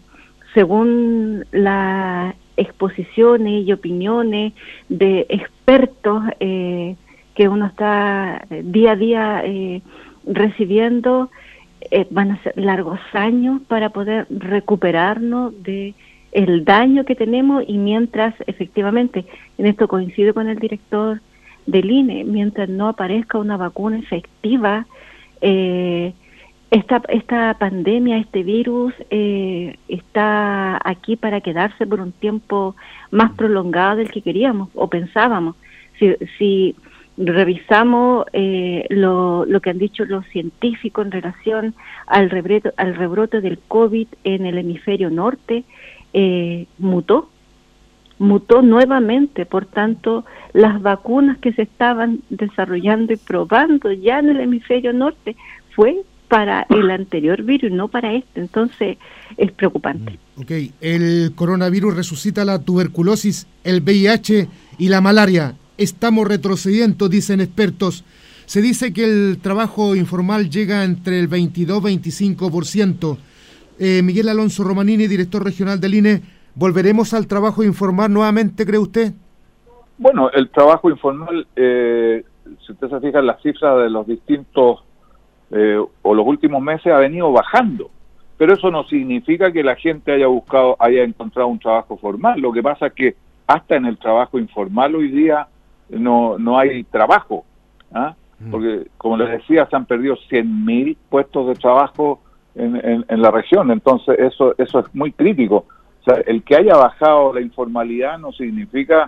según las exposiciones y opiniones de expertos eh, que uno está día a día eh, recibiendo, eh, van a ser largos años para poder recuperarnos de el daño que tenemos, y mientras efectivamente, en esto coincido con el director del I N E, mientras no aparezca una vacuna efectiva, eh, esta esta pandemia, este virus eh, está aquí para quedarse por un tiempo más prolongado del que queríamos o pensábamos. Si, si revisamos eh, lo, lo que han dicho los científicos en relación al rebrote, al rebrote del COVID en el hemisferio norte, Eh, mutó, mutó nuevamente. Por tanto, las vacunas que se estaban desarrollando y probando ya en el hemisferio norte fue para el anterior virus, no para este. Entonces, es preocupante. Ok, el coronavirus resucita la tuberculosis, el V I H y la malaria. Estamos retrocediendo, dicen expertos. Se dice que el trabajo informal llega entre el veintidós y veinticinco por ciento. Eh, Miguel Alonso Romanini, director regional del I N E, ¿volveremos al trabajo informal nuevamente, cree usted? Bueno, el trabajo informal, eh, si usted se fija en las cifras de los distintos eh, o los últimos meses, ha venido bajando, pero eso no significa que la gente haya buscado, haya encontrado un trabajo formal. Lo que pasa es que hasta en el trabajo informal hoy día no, no hay trabajo, ¿ah? Porque, como les decía, se han perdido cien mil puestos de trabajo En, en, en la región. Entonces eso eso es muy crítico. O sea, el que haya bajado la informalidad no significa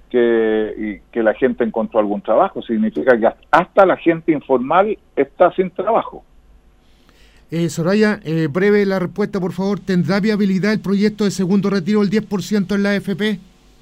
que, que la gente encontró algún trabajo, significa que hasta la gente informal está sin trabajo. Eh, Soraya, eh, breve la respuesta, por favor. ¿Tendrá viabilidad el proyecto de segundo retiro del diez por ciento en la A F P?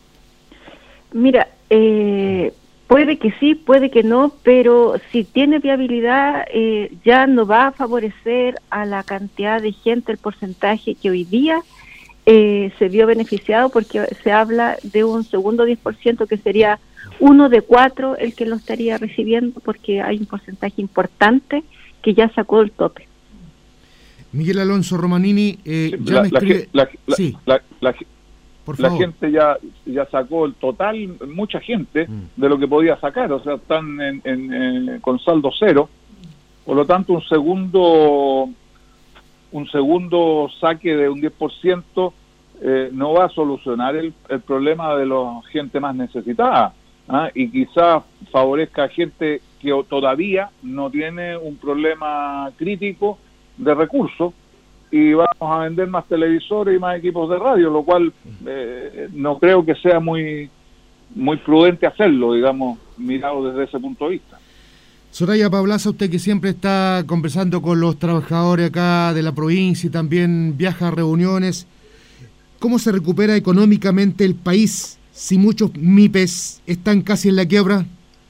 Mira, eh, puede que sí, puede que no, pero si tiene viabilidad eh, ya no va a favorecer a la cantidad de gente, el porcentaje que hoy día eh, se vio beneficiado, porque se habla de un segundo diez por ciento que sería uno de cuatro el que lo estaría recibiendo, porque hay un porcentaje importante que ya sacó el tope. Miguel Alonso Romanini, eh, ya la, me escribe... La, la, sí. la, la, Por la favor. gente ya ya sacó el total, mucha gente, mm. de lo que podía sacar, o sea, están en, en, en, con saldo cero. Por lo tanto, un segundo un segundo saque de un diez por ciento eh, no va a solucionar el, el problema de la gente más necesitada, ¿ah? Y quizás favorezca a gente que todavía no tiene un problema crítico de recursos, y vamos a vender más televisores y más equipos de radio, lo cual eh, no creo que sea muy muy prudente hacerlo, digamos, mirado desde ese punto de vista. Soraya Pablaza, usted que siempre está conversando con los trabajadores acá de la provincia y también viaja a reuniones, ¿cómo se recupera económicamente el país si muchos M I P E S están casi en la quiebra?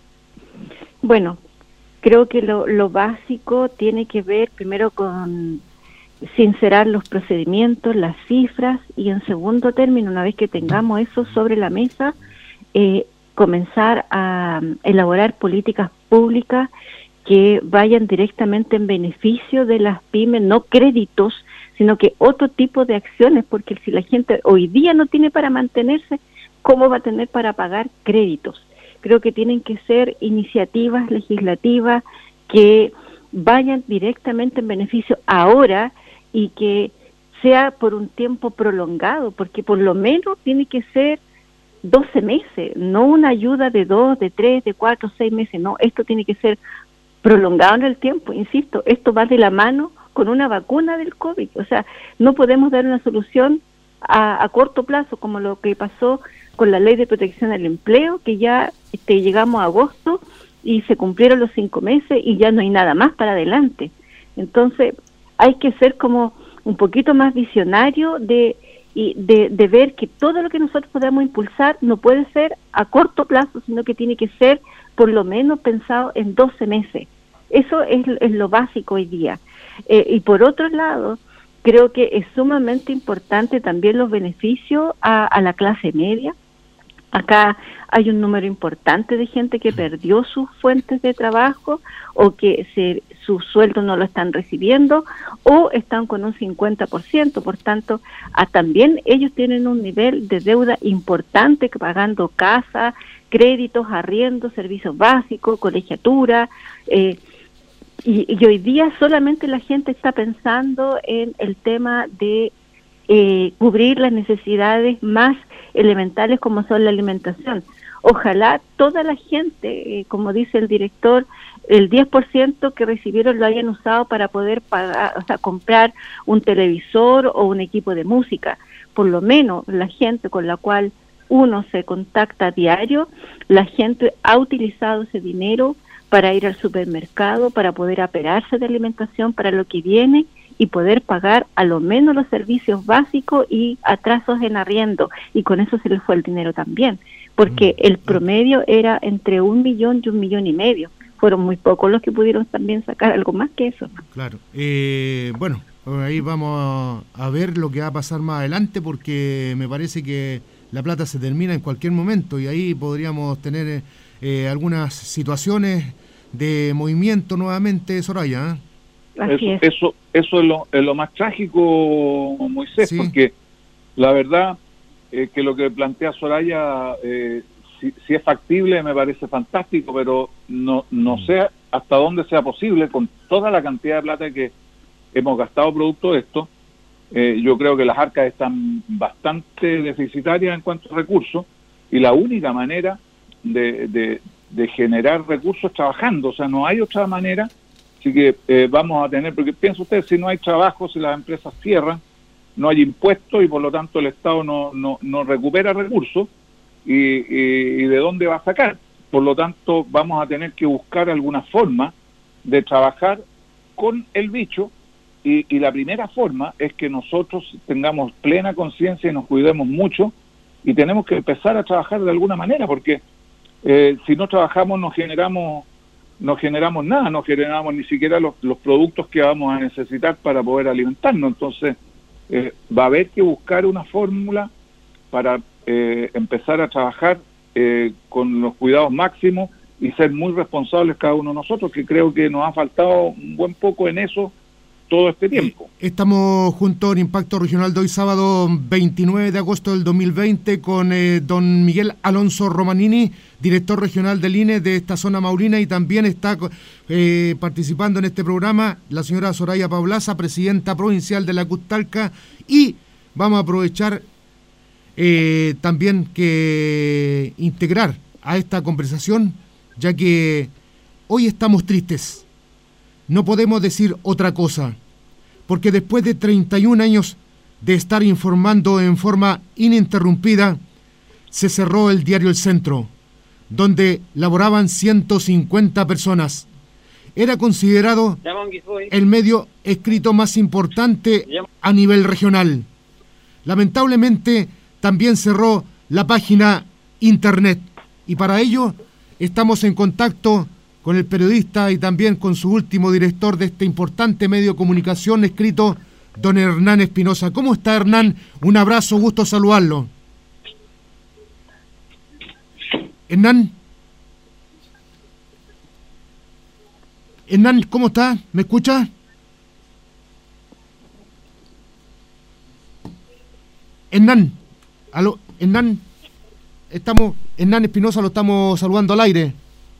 Bueno, creo que lo, lo básico tiene que ver primero con sincerar los procedimientos, las cifras, y en segundo término, una vez que tengamos eso sobre la mesa, eh, comenzar a elaborar políticas públicas que vayan directamente en beneficio de las pymes, no créditos, sino que otro tipo de acciones, porque si la gente hoy día no tiene para mantenerse, ¿cómo va a tener para pagar créditos? creo que tienen que ser iniciativas legislativas que vayan directamente en beneficio ahora y que sea por un tiempo prolongado, porque por lo menos tiene que ser doce meses, no una ayuda de dos, de tres, de cuatro, seis meses, no, esto tiene que ser prolongado en el tiempo, insisto, esto va de la mano con una vacuna del COVID, o sea, no podemos dar una solución a, a corto plazo, como lo que pasó con la Ley de Protección al Empleo, que ya este, llegamos a agosto y se cumplieron los cinco meses y ya no hay nada más para adelante. Entonces, hay que ser como un poquito más visionario de, y de, de ver que todo lo que nosotros podamos impulsar no puede ser a corto plazo, sino que tiene que ser por lo menos pensado en doce meses. Eso es, es lo básico hoy día. Eh, y por otro lado, creo que es sumamente importante también los beneficios a, a la clase media. Acá hay un número importante de gente que perdió sus fuentes de trabajo o que se, su sueldo no lo están recibiendo o están con un cincuenta por ciento. Por tanto, a, también ellos tienen un nivel de deuda importante, pagando casa, créditos, arriendos, servicios básicos, colegiatura. Eh, y, y hoy día solamente la gente está pensando en el tema de eh, cubrir las necesidades más elementales como son la alimentación. Ojalá toda la gente, eh, como dice el director, el diez por ciento que recibieron lo hayan usado para poder pagar, o sea, comprar un televisor o un equipo de música. Por lo menos la gente con la cual uno se contacta a diario, la gente ha utilizado ese dinero para ir al supermercado, para poder aperarse de alimentación para lo que viene y poder pagar a lo menos los servicios básicos y atrasos en arriendo, y con eso se les fue el dinero también, porque el promedio era entre un millón y un millón y medio. Fueron muy pocos los que pudieron también sacar algo más que eso. Claro. Eh, bueno, ahí vamos a ver lo que va a pasar más adelante, porque me parece que la plata se termina en cualquier momento y ahí podríamos tener eh, algunas situaciones de movimiento nuevamente, Soraya, ¿eh? Así eso, es. eso eso es lo, es lo más trágico, Moisés, sí. Porque la verdad eh, que lo que plantea Soraya, eh, si, si es factible, me parece fantástico, pero no no sé hasta dónde sea posible con toda la cantidad de plata que hemos gastado producto de esto. Eh, yo creo que las arcas están bastante deficitarias en cuanto a recursos y la única manera de, de, de generar recursos es trabajando, o sea, no hay otra manera. Así que eh, vamos a tener, porque piensa usted, si no hay trabajo, si las empresas cierran, no hay impuestos y por lo tanto el Estado no, no, no recupera recursos y, y, y de dónde va a sacar. Por lo tanto, vamos a tener que buscar alguna forma de trabajar con el bicho y, y la primera forma es que nosotros tengamos plena conciencia y nos cuidemos mucho y tenemos que empezar a trabajar de alguna manera, porque eh, si no trabajamos nos generamos no generamos nada, no generamos ni siquiera los, los productos que vamos a necesitar para poder alimentarnos. Entonces eh, va a haber que buscar una fórmula para eh, empezar a trabajar eh, con los cuidados máximos y ser muy responsables cada uno de nosotros, que creo que nos ha faltado un buen poco en eso todo este tiempo. Estamos junto en Impacto Regional de hoy sábado veintinueve de agosto del dos mil veinte con eh, don Miguel Alonso Romanini, director regional del I N E de esta zona maurina, y también está eh, participando en este programa la señora Soraya Paulaza, presidenta provincial de la C U T Talca, y vamos a aprovechar eh, también que integrar a esta conversación, ya que hoy estamos tristes. No podemos decir otra cosa, porque después de treinta y un años de estar informando en forma ininterrumpida, se cerró el diario El Centro, donde laboraban ciento cincuenta personas. Era considerado el medio escrito más importante a nivel regional. Lamentablemente, también cerró la página internet, y para ello estamos en contacto con el periodista y también con su último director de este importante medio de comunicación escrito, don Hernán Espinosa. ¿Cómo está, Hernán? Un abrazo, gusto saludarlo. Hernán. Hernán, ¿cómo está? ¿Me escucha? Hernán. ¿Aló? Hernán. estamos, Hernán Espinosa, lo estamos saludando al aire.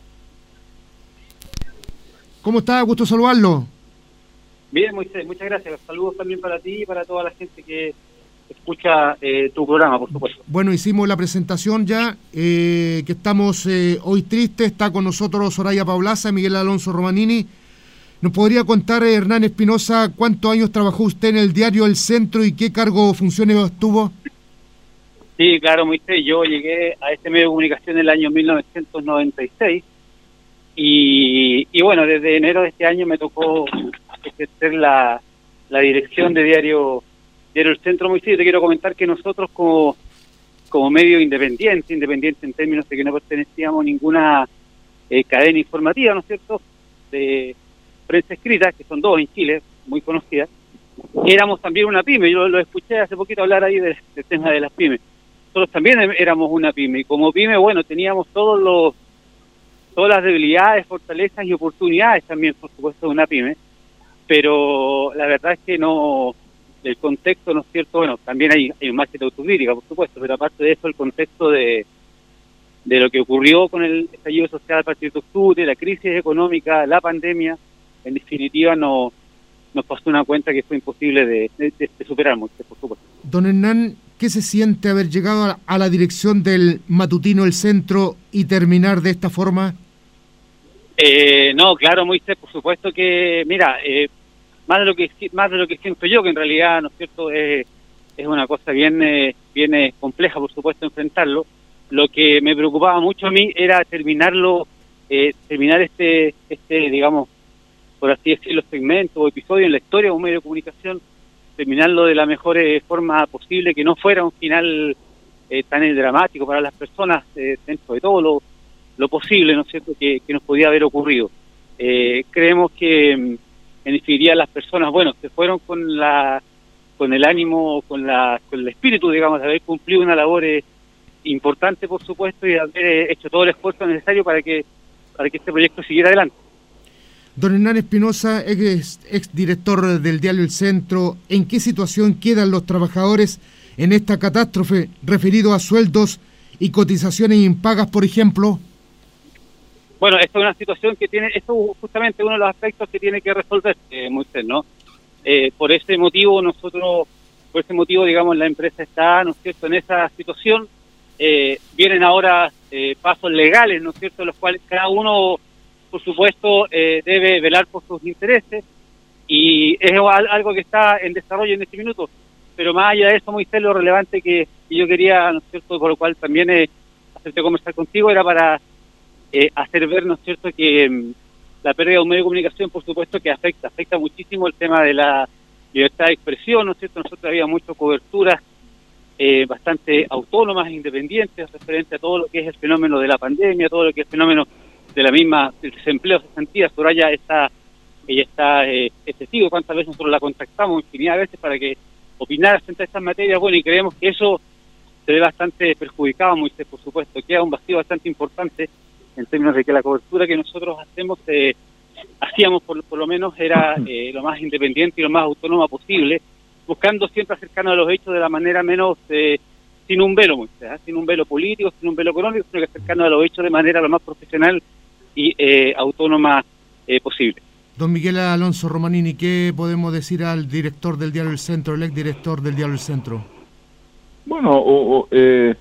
¿Cómo está? Gusto saludarlo. Bien, Moisés, muchas gracias. Saludos también para ti y para toda la gente que escucha eh, tu programa, por supuesto. Bueno, hicimos la presentación ya, eh, que estamos eh, hoy tristes. Está con nosotros Soraya Paulaza y Miguel Alonso Romanini. ¿Nos podría contar, eh, Hernán Espinosa, cuántos años trabajó usted en el diario El Centro y qué cargo o funciones tuvo? Sí, claro, Moisés. Yo llegué a este medio de comunicación en el año mil novecientos noventa y seis y, y bueno, desde enero de este año me tocó ejercer la, la dirección de diario Diario El Centro. Moisés, te quiero comentar que nosotros como, como medio independiente, independiente en términos de que no pertenecíamos a ninguna eh, cadena informativa, ¿no es cierto?, de prensa escrita, que son dos en Chile, muy conocidas, éramos también una pyme. Yo lo, lo escuché hace poquito hablar ahí del, del tema de las pymes. Nosotros también éramos una pyme, y como pyme, bueno, teníamos todos los todas las debilidades, fortalezas y oportunidades también, por supuesto, de una pyme, pero la verdad es que no, el contexto, ¿no es cierto? Bueno, también hay, hay un margen de autocrítica, por supuesto, pero aparte de eso, el contexto de, de lo que ocurrió con el estallido social a partir de octubre, la crisis económica, la pandemia, en definitiva no, nos pasó una cuenta que fue imposible de, de, de superar, por supuesto. Don Hernán, ¿qué se siente haber llegado a, a la dirección del matutino El Centro y terminar de esta forma? Eh, no, claro, Moisés, por supuesto que, mira, eh, más de lo que más de lo que siento yo, que en realidad, ¿no es cierto?, es, es una cosa bien, eh, bien eh, compleja, por supuesto, enfrentarlo. Lo que me preocupaba mucho a mí era terminarlo, eh, terminar este, este, digamos, por así decirlo, segmento o episodio en la historia de un medio de comunicación, terminarlo de la mejor eh, forma posible, que no fuera un final eh, tan eh, dramático para las personas, eh, dentro de todo lo, lo posible, ¿no es cierto?, que, que nos podía haber ocurrido. Eh, creemos que, en definitiva, las personas, bueno, se fueron con la con el ánimo, con la con el espíritu, digamos, de haber cumplido una labor eh, importante, por supuesto, y de haber eh, hecho todo el esfuerzo necesario para que para que este proyecto siguiera adelante. Don Hernán Espinosa, ex, ex director del diario El Centro, ¿en qué situación quedan los trabajadores en esta catástrofe referido a sueldos y cotizaciones impagas, por ejemplo? Bueno, esto es una situación que tiene, esto es justamente uno de los aspectos que tiene que resolver, eh, Moisés, ¿no? Eh, por ese motivo nosotros, por ese motivo, digamos, la empresa está, ¿no es cierto?, en esa situación. Eh, vienen ahora eh, pasos legales, ¿no es cierto?, los cuales cada uno, por supuesto, eh, debe velar por sus intereses, y es algo que está en desarrollo en este minuto. Pero más allá de eso, Moisés, lo relevante que, que yo quería, ¿no es cierto?, por lo cual también eh, hacerte conversar contigo, era para eh, hacer ver, ¿no es cierto?, que um, la pérdida de un medio de comunicación, por supuesto, que afecta, afecta muchísimo el tema de la libertad de expresión, ¿no es cierto? Nosotros había muchas coberturas eh, bastante autónomas e independientes referente a todo lo que es el fenómeno de la pandemia, todo lo que es el fenómeno de la misma, del desempleo, cesantía. Soraya está, ella está eh, es testigo, cuántas veces nosotros la contactamos, infinidad de veces, para que opinara frente a estas materias. Bueno, y creemos que eso se ve bastante perjudicado, Moisés, por supuesto. Queda un vacío bastante importante en términos de que la cobertura que nosotros hacemos, eh, hacíamos por, por lo menos, era eh, lo más independiente y lo más autónoma posible, buscando siempre acercarnos a los hechos de la manera menos, eh, sin un velo, Moisés, ¿eh? sin un velo político, sin un velo económico, sino que acercarnos a los hechos de manera lo más profesional y eh, autónoma eh, posible. Don Miguel Alonso Romanini, ¿qué podemos decir al director del diario El Centro, el exdirector del diario El Centro? Bueno, o, o, eh,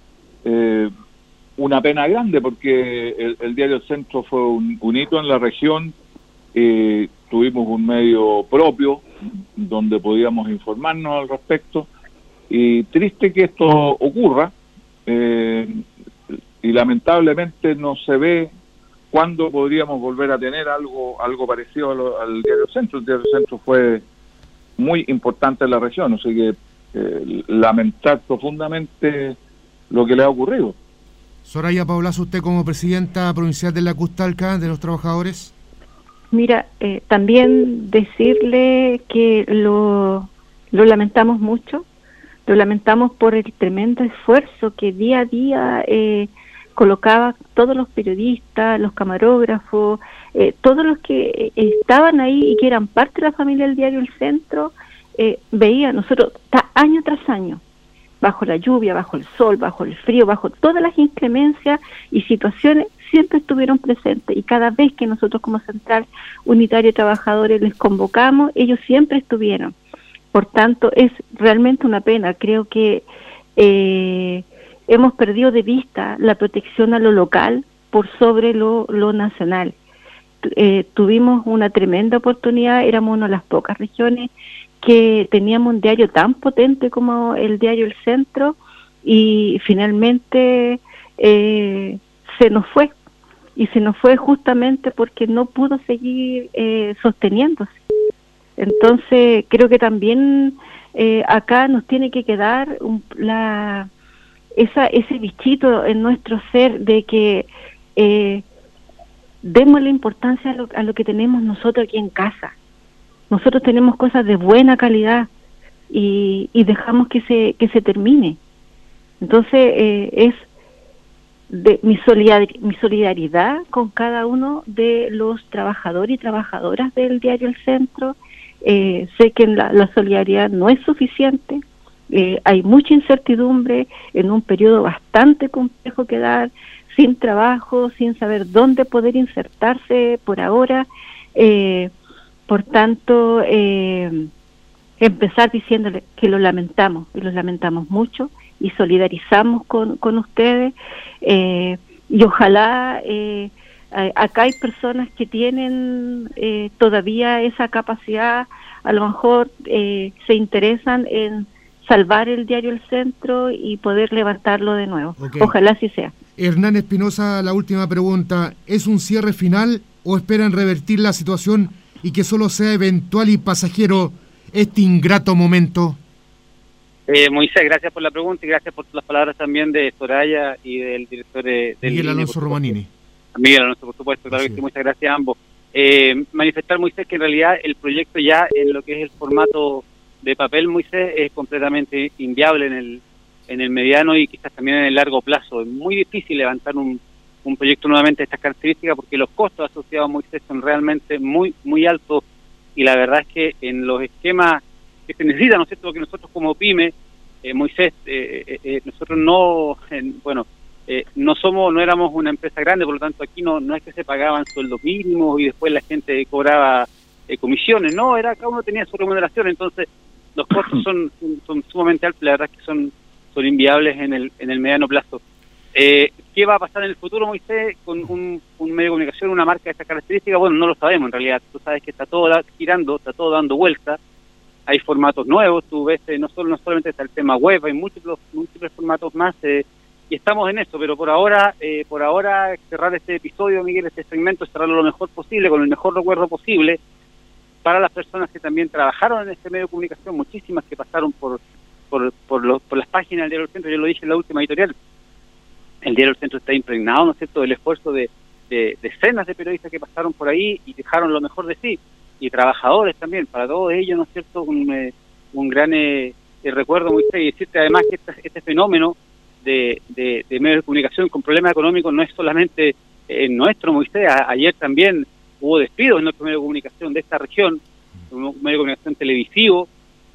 eh, una pena grande, porque el, el diario El Centro fue un, un hito en la región. Eh, tuvimos un medio propio donde podíamos informarnos al respecto, y triste que esto ocurra, eh, y lamentablemente no se ve cuándo podríamos volver a tener algo algo parecido a lo, al diario El Centro. El diario El Centro fue muy importante en la región, así que eh, lamentar profundamente lo que le ha ocurrido. Soraya Paulaza, usted como presidenta provincial de la Custalca, de los trabajadores. Mira, eh, también decirle que lo, lo lamentamos mucho, lo lamentamos por el tremendo esfuerzo que día a día eh, colocaba todos los periodistas, los camarógrafos, eh, todos los que estaban ahí y que eran parte de la familia del diario El Centro, eh, veían, nosotros ta, año tras año, bajo la lluvia, bajo el sol, bajo el frío, bajo todas las inclemencias y situaciones, siempre estuvieron presentes, y cada vez que nosotros como Central Unitaria de Trabajadores les convocamos, ellos siempre estuvieron. Por tanto, es realmente una pena. Creo que eh, hemos perdido de vista la protección a lo local por sobre lo, lo nacional. Eh, tuvimos una tremenda oportunidad, éramos una de las pocas regiones que teníamos un diario tan potente como el diario El Centro, y finalmente eh, se nos fue, y se nos fue justamente porque no pudo seguir eh, sosteniéndose. Entonces creo que también eh, acá nos tiene que quedar un, la esa ese bichito en nuestro ser de que eh, demos la importancia a lo, a lo que tenemos nosotros aquí en casa. Nosotros tenemos cosas de buena calidad y, y dejamos que se que se termine. Entonces eh, es de mi solidar- mi solidaridad con cada uno de los trabajadores y trabajadoras del diario El Centro. Eh, sé que la, la solidaridad no es suficiente, eh, hay mucha incertidumbre en un periodo bastante complejo que dar, sin trabajo, sin saber dónde poder insertarse por ahora. Eh, por tanto, eh, empezar diciéndole que lo lamentamos, y lo lamentamos mucho, y solidarizamos con, con ustedes, eh, y ojalá eh, acá hay personas que tienen eh, todavía esa capacidad, a lo mejor eh, se interesan en salvar el diario El Centro y poder levantarlo de nuevo. Okay. Ojalá así sea. Hernán Espinosa, la última pregunta, ¿es un cierre final o esperan revertir la situación y que solo sea eventual y pasajero este ingrato momento? Eh, Moisés, gracias por la pregunta y gracias por las palabras también de Soraya y del director de, del Miguel Alonso Romanini. Miguel Alonso, por supuesto, claro que sí, muchas gracias a ambos. Eh, manifestar, Moisés, que en realidad el proyecto ya en lo que es el formato de papel, Moisés, es completamente inviable en el en el mediano y quizás también en el largo plazo. Es muy difícil levantar un, un proyecto nuevamente de estas características porque los costos asociados, Moisés, son realmente muy muy altos, y la verdad es que en los esquemas que se necesitan, ¿no es cierto?, que nosotros como PYME, eh, Moisés, eh, eh, nosotros no, eh, bueno, Eh, no somos, no éramos una empresa grande, por lo tanto aquí no no es que se pagaban sueldos mínimos y después la gente cobraba eh, comisiones, no, era cada uno tenía su remuneración, entonces los costos son, son, son sumamente altos, la verdad es que son son inviables en el en el mediano plazo. Eh, ¿Qué va a pasar en el futuro, Moisés, con un, un medio de comunicación, una marca de esta característica? Bueno, no lo sabemos en realidad, tú sabes que está todo girando, está todo dando vuelta, hay formatos nuevos, tú ves, eh, no solo no solamente está el tema web, hay múltiples múltiples formatos más, eh, y estamos en eso, pero por ahora eh, por ahora cerrar este episodio, Miguel, este segmento, cerrarlo lo mejor posible, con el mejor recuerdo posible para las personas que también trabajaron en este medio de comunicación, muchísimas que pasaron por por por, los, por las páginas del Diario del Centro. Yo lo dije en la última editorial, el Diario del Centro está impregnado, ¿no es cierto?, del esfuerzo de, de decenas de periodistas que pasaron por ahí y dejaron lo mejor de sí, y trabajadores también, para todos ellos, ¿no es cierto?, un, eh, un gran eh, recuerdo, muy y decirte además que este, este fenómeno De, de, de medios de comunicación con problemas económicos no es solamente eh, nuestro, Moisés. A, ayer también hubo despidos en nuestro medio de comunicación de esta región, un medio de comunicación televisivo,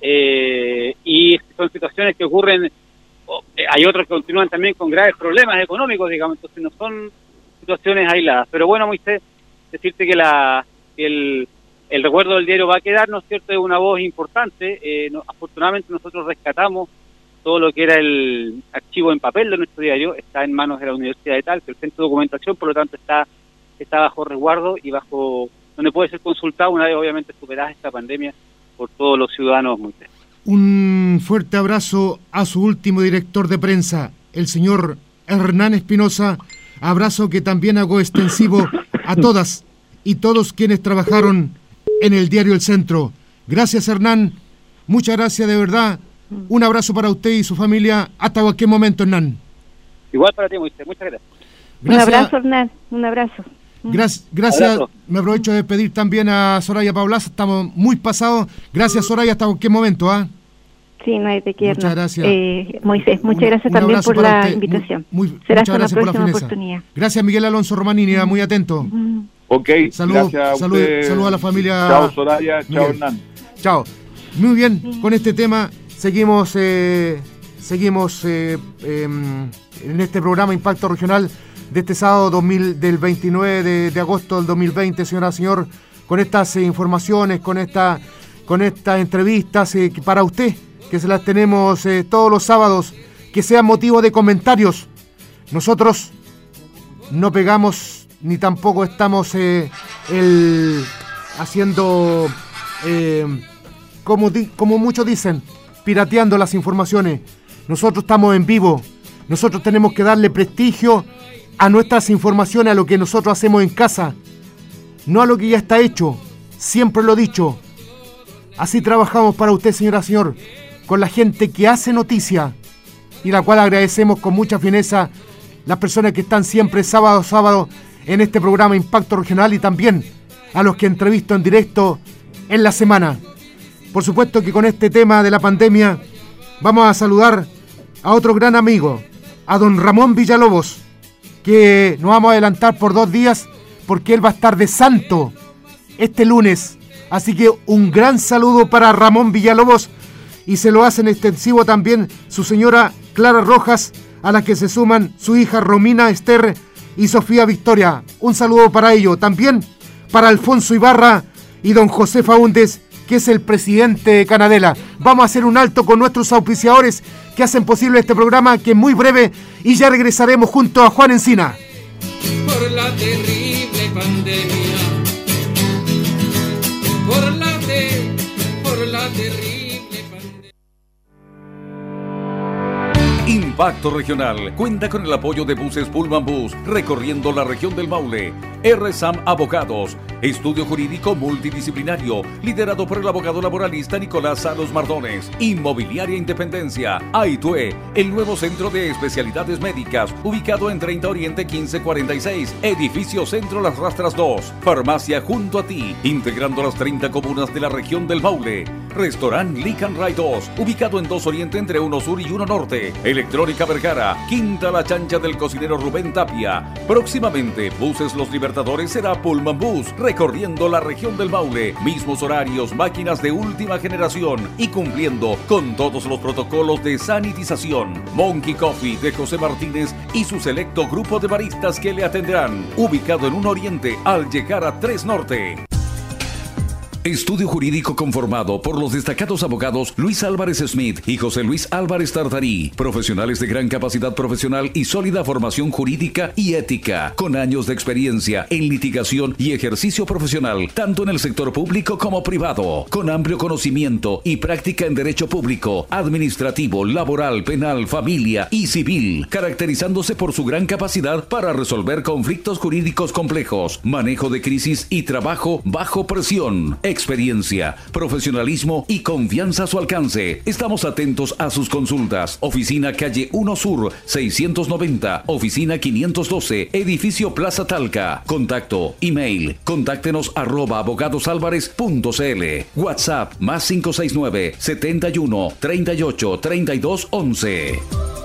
eh, y son situaciones que ocurren, oh, eh, hay otros que continúan también con graves problemas económicos, digamos, entonces no son situaciones aisladas. Pero bueno, Moisés, decirte que la que el, el recuerdo del diario va a quedar, ¿no es cierto?, es una voz importante. Eh, no, afortunadamente nosotros rescatamos todo lo que era el archivo en papel de nuestro diario, está en manos de la Universidad de Talca, el Centro de Documentación, por lo tanto está está bajo resguardo y bajo donde puede ser consultado una vez obviamente superada esta pandemia por todos los ciudadanos. Muy bien. Un fuerte abrazo a su último director de prensa, el señor Hernán Espinosa, abrazo que también hago extensivo a todas y todos quienes trabajaron en el diario El Centro. Gracias, Hernán, muchas gracias de verdad. Un abrazo para usted y su familia. Hasta cualquier momento, Hernán. Igual para ti, Moisés. Muchas gracias. gracias. Un abrazo, Hernán. Un abrazo. Gracias. gracias. Abrazo. Me aprovecho de pedir también a Soraya Paulaza. Estamos muy pasados. Gracias, Soraya. Hasta cualquier momento. ¿ah? Sí, no hay de qué. Muchas gracias. Eh, Moisés, muchas gracias un, también un por la usted. invitación. Muy, muy, Será muchas gracias por la fineza. Oportunidad. Gracias, Miguel Alonso Romanini. Mm. Muy atento. Mm. Ok. Saludos salud, salud a la familia. Chao, Soraya. Chao, Hernán. Chao. Muy bien. Con este tema seguimos eh, seguimos eh, eh, en este programa Impacto Regional de este sábado dos mil, del veintinueve de, de agosto del dos mil veinte, señora, señor, con estas eh, informaciones, con esta, con estas entrevistas eh, para usted, que se las tenemos eh, todos los sábados, que sean motivo de comentarios. Nosotros no pegamos ni tampoco estamos eh, el, haciendo, eh, como, di, como muchos dicen, pirateando las informaciones. Nosotros estamos en vivo. Nosotros tenemos que darle prestigio a nuestras informaciones, a lo que nosotros hacemos en casa, no a lo que ya está hecho. Siempre lo he dicho. Así trabajamos para usted, señora, señor, con la gente que hace noticia y la cual agradecemos con mucha fineza las personas que están siempre sábado a sábado en este programa Impacto Regional, y también a los que entrevisto en directo en la semana. Por supuesto que con este tema de la pandemia vamos a saludar a otro gran amigo, a don Ramón Villalobos, que nos vamos a adelantar por dos días porque él va a estar de santo este lunes. Así que un gran saludo para Ramón Villalobos, y se lo hacen extensivo también su señora Clara Rojas, a la que se suman su hija Romina Esther y Sofía Victoria. Un saludo para ello. También para Alfonso Ibarra y don José Faúndez, que es el presidente de Canadela. Vamos a hacer un alto con nuestros auspiciadores que hacen posible este programa, que es muy breve, y ya regresaremos junto a Juan Encina. Por la terrible pandemia, por la te, por la terrible pandemia. Impacto Regional cuenta con el apoyo de Buses Pullman Bus, recorriendo la región del Maule. R S A M Abogados, estudio jurídico multidisciplinario, liderado por el abogado laboralista Nicolás Salos Mardones. Inmobiliaria Independencia, Aitue, el nuevo centro de especialidades médicas, ubicado en treinta Oriente quince cuarenta y seis, edificio Centro Las Rastras dos. Farmacia junto a ti, integrando las treinta comunas de la región del Maule. Restaurant Lick and Ride dos, ubicado en dos Oriente entre uno Sur y uno Norte. Electrónica Vergara, Quinta La Chancha del cocinero Rubén Tapia. Próximamente, Buses Los Libertadores será Pullman Bus, recorriendo la región del Maule. Mismos horarios, máquinas de última generación y cumpliendo con todos los protocolos de sanitización. Monkey Coffee de José Martínez y su selecto grupo de baristas que le atenderán. Ubicado en un Oriente al llegar a tres Norte. Estudio jurídico conformado por los destacados abogados Luis Álvarez Smith y José Luis Álvarez Tartarí, profesionales de gran capacidad profesional y sólida formación jurídica y ética, con años de experiencia en litigación y ejercicio profesional, tanto en el sector público como privado, con amplio conocimiento y práctica en derecho público, administrativo, laboral, penal, familia y civil, caracterizándose por su gran capacidad para resolver conflictos jurídicos complejos, manejo de crisis y trabajo bajo presión. Experiencia, profesionalismo y confianza a su alcance. Estamos atentos a sus consultas. Oficina Calle uno Sur, seiscientos noventa, Oficina quinientos doce, Edificio Plaza Talca. Contacto, email, contáctenos arroba abogadosalvarez punto cl. WhatsApp, más cinco seis nueve, setenta y uno, treinta y ocho, treinta y dos, once.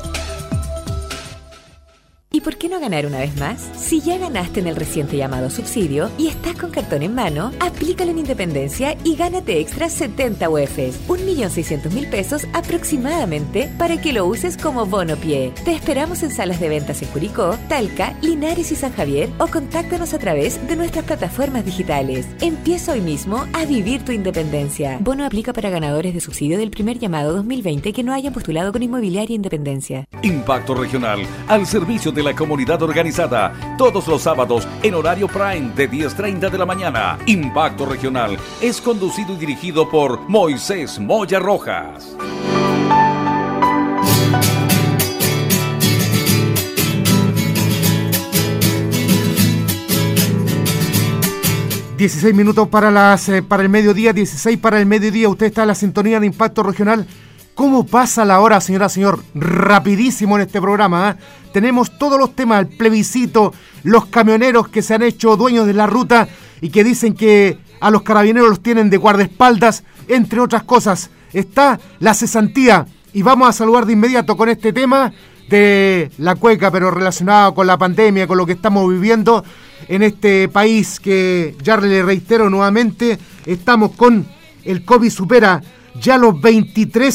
¿Y por qué no ganar una vez más? Si ya ganaste en el reciente llamado subsidio y estás con cartón en mano, aplícalo en Independencia y gánate extra setenta U Fs, un millón seiscientos mil pesos aproximadamente, para que lo uses como bono pie. Te esperamos en salas de ventas en Curicó, Talca, Linares y San Javier, o contáctanos a través de nuestras plataformas digitales. Empieza hoy mismo a vivir tu independencia. Bono aplica para ganadores de subsidio del primer llamado dos mil veinte que no hayan postulado con Inmobiliaria Independencia. Impacto Regional, al servicio de la comunidad organizada, todos los sábados en horario prime de diez treinta de la mañana. Impacto Regional es conducido y dirigido por Moisés Moya Rojas. dieciséis minutos para las eh, para el mediodía, dieciséis para el mediodía. Usted está en la sintonía de Impacto Regional. ¿Cómo pasa la hora, señora, señor? Rapidísimo en este programa, ¿eh? Tenemos todos los temas, el plebiscito, los camioneros que se han hecho dueños de la ruta y que dicen que a los carabineros los tienen de guardaespaldas, entre otras cosas. Está la cesantía y vamos a saludar de inmediato con este tema de la cueca, pero relacionado con la pandemia, con lo que estamos viviendo en este país, que ya le reitero nuevamente, estamos con el COVID supera ya los veintitrés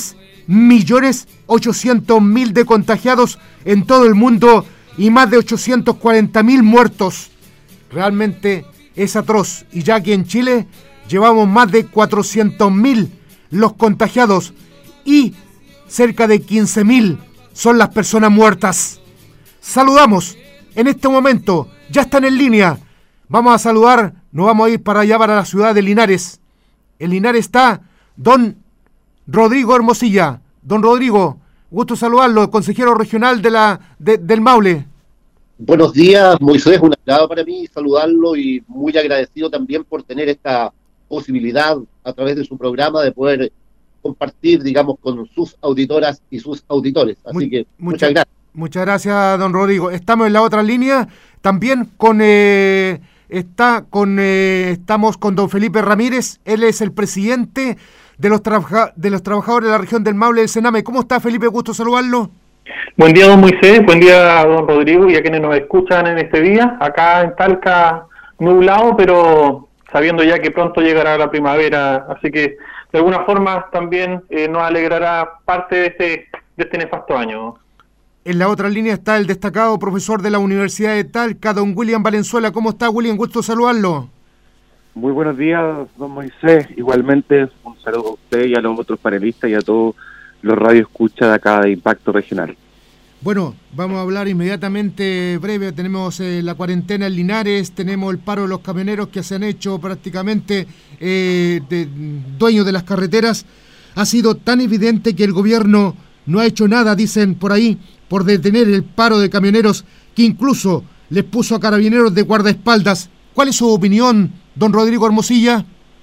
millones ochocientos mil de contagiados en todo el mundo y más de ochocientos cuarenta mil muertos. Realmente es atroz, y ya que en Chile llevamos más de cuatrocientos mil los contagiados y cerca de quince mil son las personas muertas. Saludamos en este momento, ya están en línea. Vamos a saludar, nos vamos a ir para allá, para la ciudad de Linares. En Linares está don Rodrigo Hermosilla. Don Rodrigo, gusto saludarlo, consejero regional de la de, del Maule. Buenos días, Moisés, un agrado para mí saludarlo y muy agradecido también por tener esta posibilidad a través de su programa de poder compartir, digamos, con sus auditoras y sus auditores. Así Muy, que muchas, muchas gracias. Muchas gracias, don Rodrigo. Estamos en la otra línea, también con eh, está con eh, estamos con don Felipe Ramírez. Él es el presidente de los trabaja, de los trabajadores de la región del Maule del Sename. ¿Cómo está, Felipe? Gusto saludarlo. Buen día, don Moisés, buen día, don Rodrigo, y a quienes nos escuchan en este día. Acá en Talca, nublado, pero sabiendo ya que pronto llegará la primavera, así que de alguna forma también eh, nos alegrará parte de este, de este nefasto año. En la otra línea está el destacado profesor de la Universidad de Talca, don William Valenzuela. ¿Cómo está, William? Gusto saludarlo. Muy buenos días, don Moisés. Igualmente, un saludo a usted y a los otros panelistas y a todos los radioescuchas de acá de Impacto Regional. Bueno, vamos a hablar inmediatamente breve. Tenemos eh, la cuarentena en Linares, tenemos el paro de los camioneros que se han hecho prácticamente eh, de, dueños de las carreteras. Ha sido tan evidente que el gobierno no ha hecho nada, dicen por ahí, por detener el paro de camioneros, que incluso les puso a carabineros de guardaespaldas. ¿Cuál es su opinión, don Rodrigo Hermosilla?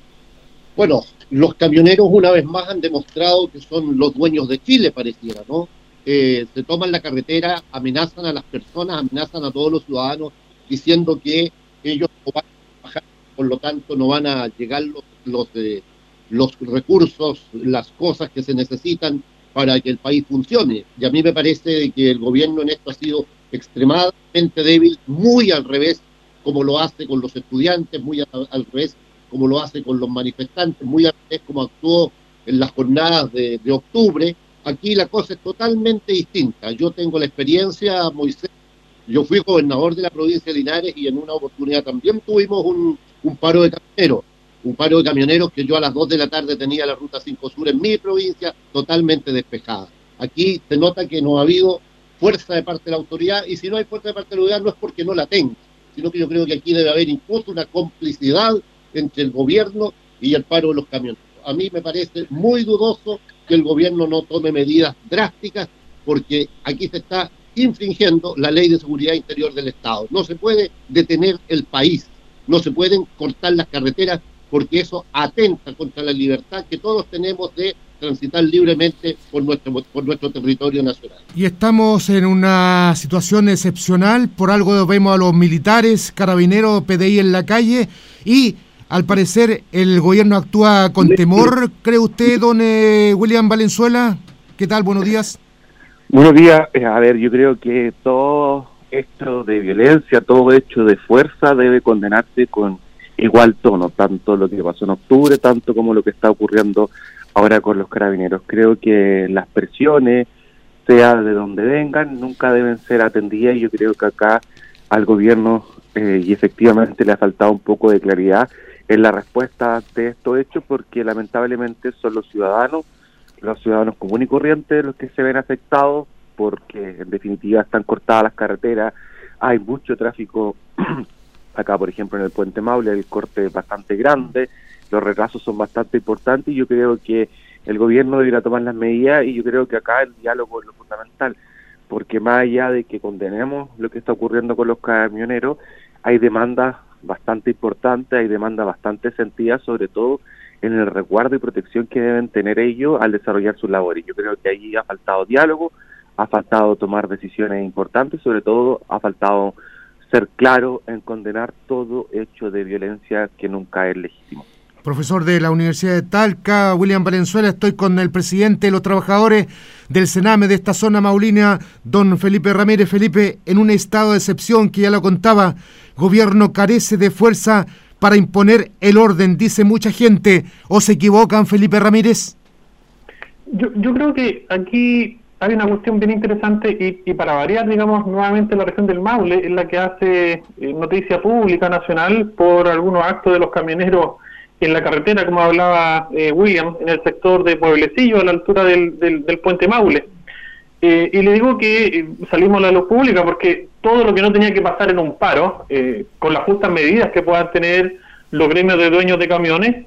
Bueno, los camioneros una vez más han demostrado que son los dueños de Chile, pareciera, ¿no? Eh, se toman la carretera, amenazan a las personas, amenazan a todos los ciudadanos, diciendo que ellos no van a bajar, por lo tanto no van a llegar los, los, eh, los recursos, las cosas que se necesitan para que el país funcione. Y a mí me parece que el gobierno en esto ha sido extremadamente débil, muy al revés, como lo hace con los estudiantes, muy al, al revés, como lo hace con los manifestantes, muy al revés, como actuó en las jornadas de, de octubre. Aquí la cosa es totalmente distinta. Yo tengo la experiencia, Moisés, yo fui gobernador de la provincia de Linares y en una oportunidad también tuvimos un, un paro de camioneros, un paro de camioneros que yo a las dos de la tarde tenía la Ruta cinco Sur en mi provincia totalmente despejada. Aquí se nota que no ha habido fuerza de parte de la autoridad, y si no hay fuerza de parte de la autoridad no es porque no la tenga, sino que yo creo que aquí debe haber incluso una complicidad entre el gobierno y el paro de los camioneros. A mí me parece muy dudoso que el gobierno no tome medidas drásticas, porque aquí se está infringiendo la ley de seguridad interior del Estado. No se puede detener el país, no se pueden cortar las carreteras, porque eso atenta contra la libertad que todos tenemos de transitar libremente por nuestro, por nuestro territorio nacional. Y estamos en una situación excepcional, por algo vemos a los militares, carabineros, P D I en la calle, y al parecer el gobierno actúa con temor. ¿Cree usted, don eh, William Valenzuela? ¿Qué tal? Buenos días. Buenos días. Eh, a ver, yo creo que todo hecho de violencia, todo hecho de fuerza debe condenarse con igual tono, tanto lo que pasó en octubre, tanto como lo que está ocurriendo ahora con los carabineros. Creo que las presiones, sea de donde vengan, nunca deben ser atendidas, y yo creo que acá al gobierno, eh, y efectivamente le ha faltado un poco de claridad en la respuesta de estos hechos, porque lamentablemente son los ciudadanos, los ciudadanos comunes y corrientes los que se ven afectados, porque en definitiva están cortadas las carreteras, hay mucho tráfico. Acá, por ejemplo, en el Puente Maule el corte es bastante grande, los retrasos son bastante importantes, y yo creo que el gobierno debería tomar las medidas, y yo creo que acá el diálogo es lo fundamental, porque más allá de que condenemos lo que está ocurriendo con los camioneros, hay demandas bastante importantes, hay demandas bastante sentidas, sobre todo en el resguardo y protección que deben tener ellos al desarrollar sus labores. Yo creo que ahí ha faltado diálogo, ha faltado tomar decisiones importantes, sobre todo ha faltado ser claro en condenar todo hecho de violencia que nunca es legítimo. Profesor de la Universidad de Talca, William Valenzuela, estoy con el presidente de los trabajadores del Sename de esta zona maulina, don Felipe Ramírez. Felipe, en un estado de excepción que ya lo contaba, gobierno carece de fuerza para imponer el orden, dice mucha gente. ¿O se equivocan, Felipe Ramírez? Yo, yo creo que aquí hay una cuestión bien interesante y, y para variar, digamos, nuevamente la región del Maule es la que hace eh, noticia pública nacional por algunos actos de los camioneros en la carretera, como hablaba eh, William, en el sector de Pueblecillo, a la altura del, del, del puente Maule. Eh, y le digo que eh, salimos a la luz pública porque todo lo que no tenía que pasar en un paro, eh, con las justas medidas que puedan tener los gremios de dueños de camiones,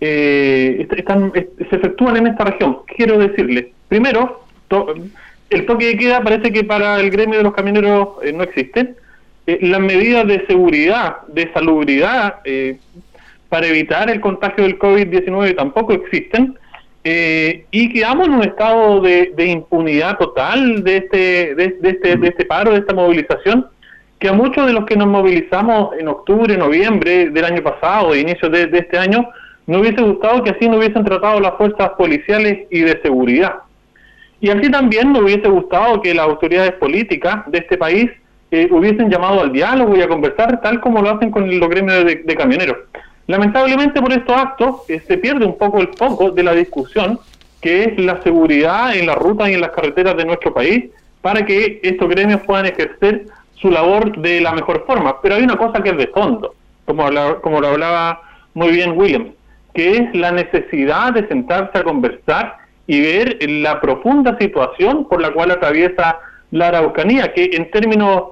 eh, están, se efectúan en esta región. Quiero decirles, primero, to, el toque de queda parece que para el gremio de los camioneros eh, no existen. Eh, las medidas de seguridad, de salubridad, eh, para evitar el contagio del COVID diecinueve tampoco existen, eh, y quedamos en un estado de, de impunidad total de este, de, de, este, de este paro, de esta movilización, que a muchos de los que nos movilizamos en octubre, noviembre del año pasado, de inicio de, de este año, nos hubiese gustado que así no hubiesen tratado las fuerzas policiales y de seguridad. Y así también nos hubiese gustado que las autoridades políticas de este país eh, hubiesen llamado al diálogo y a conversar, tal como lo hacen con los gremios de, de camioneros. Lamentablemente por estos actos eh, se pierde un poco el foco de la discusión, que es la seguridad en las rutas y en las carreteras de nuestro país, para que estos gremios puedan ejercer su labor de la mejor forma. Pero hay una cosa que es de fondo, como, habla, como lo hablaba muy bien William, que es la necesidad de sentarse a conversar y ver la profunda situación por la cual atraviesa la Araucanía, que en términos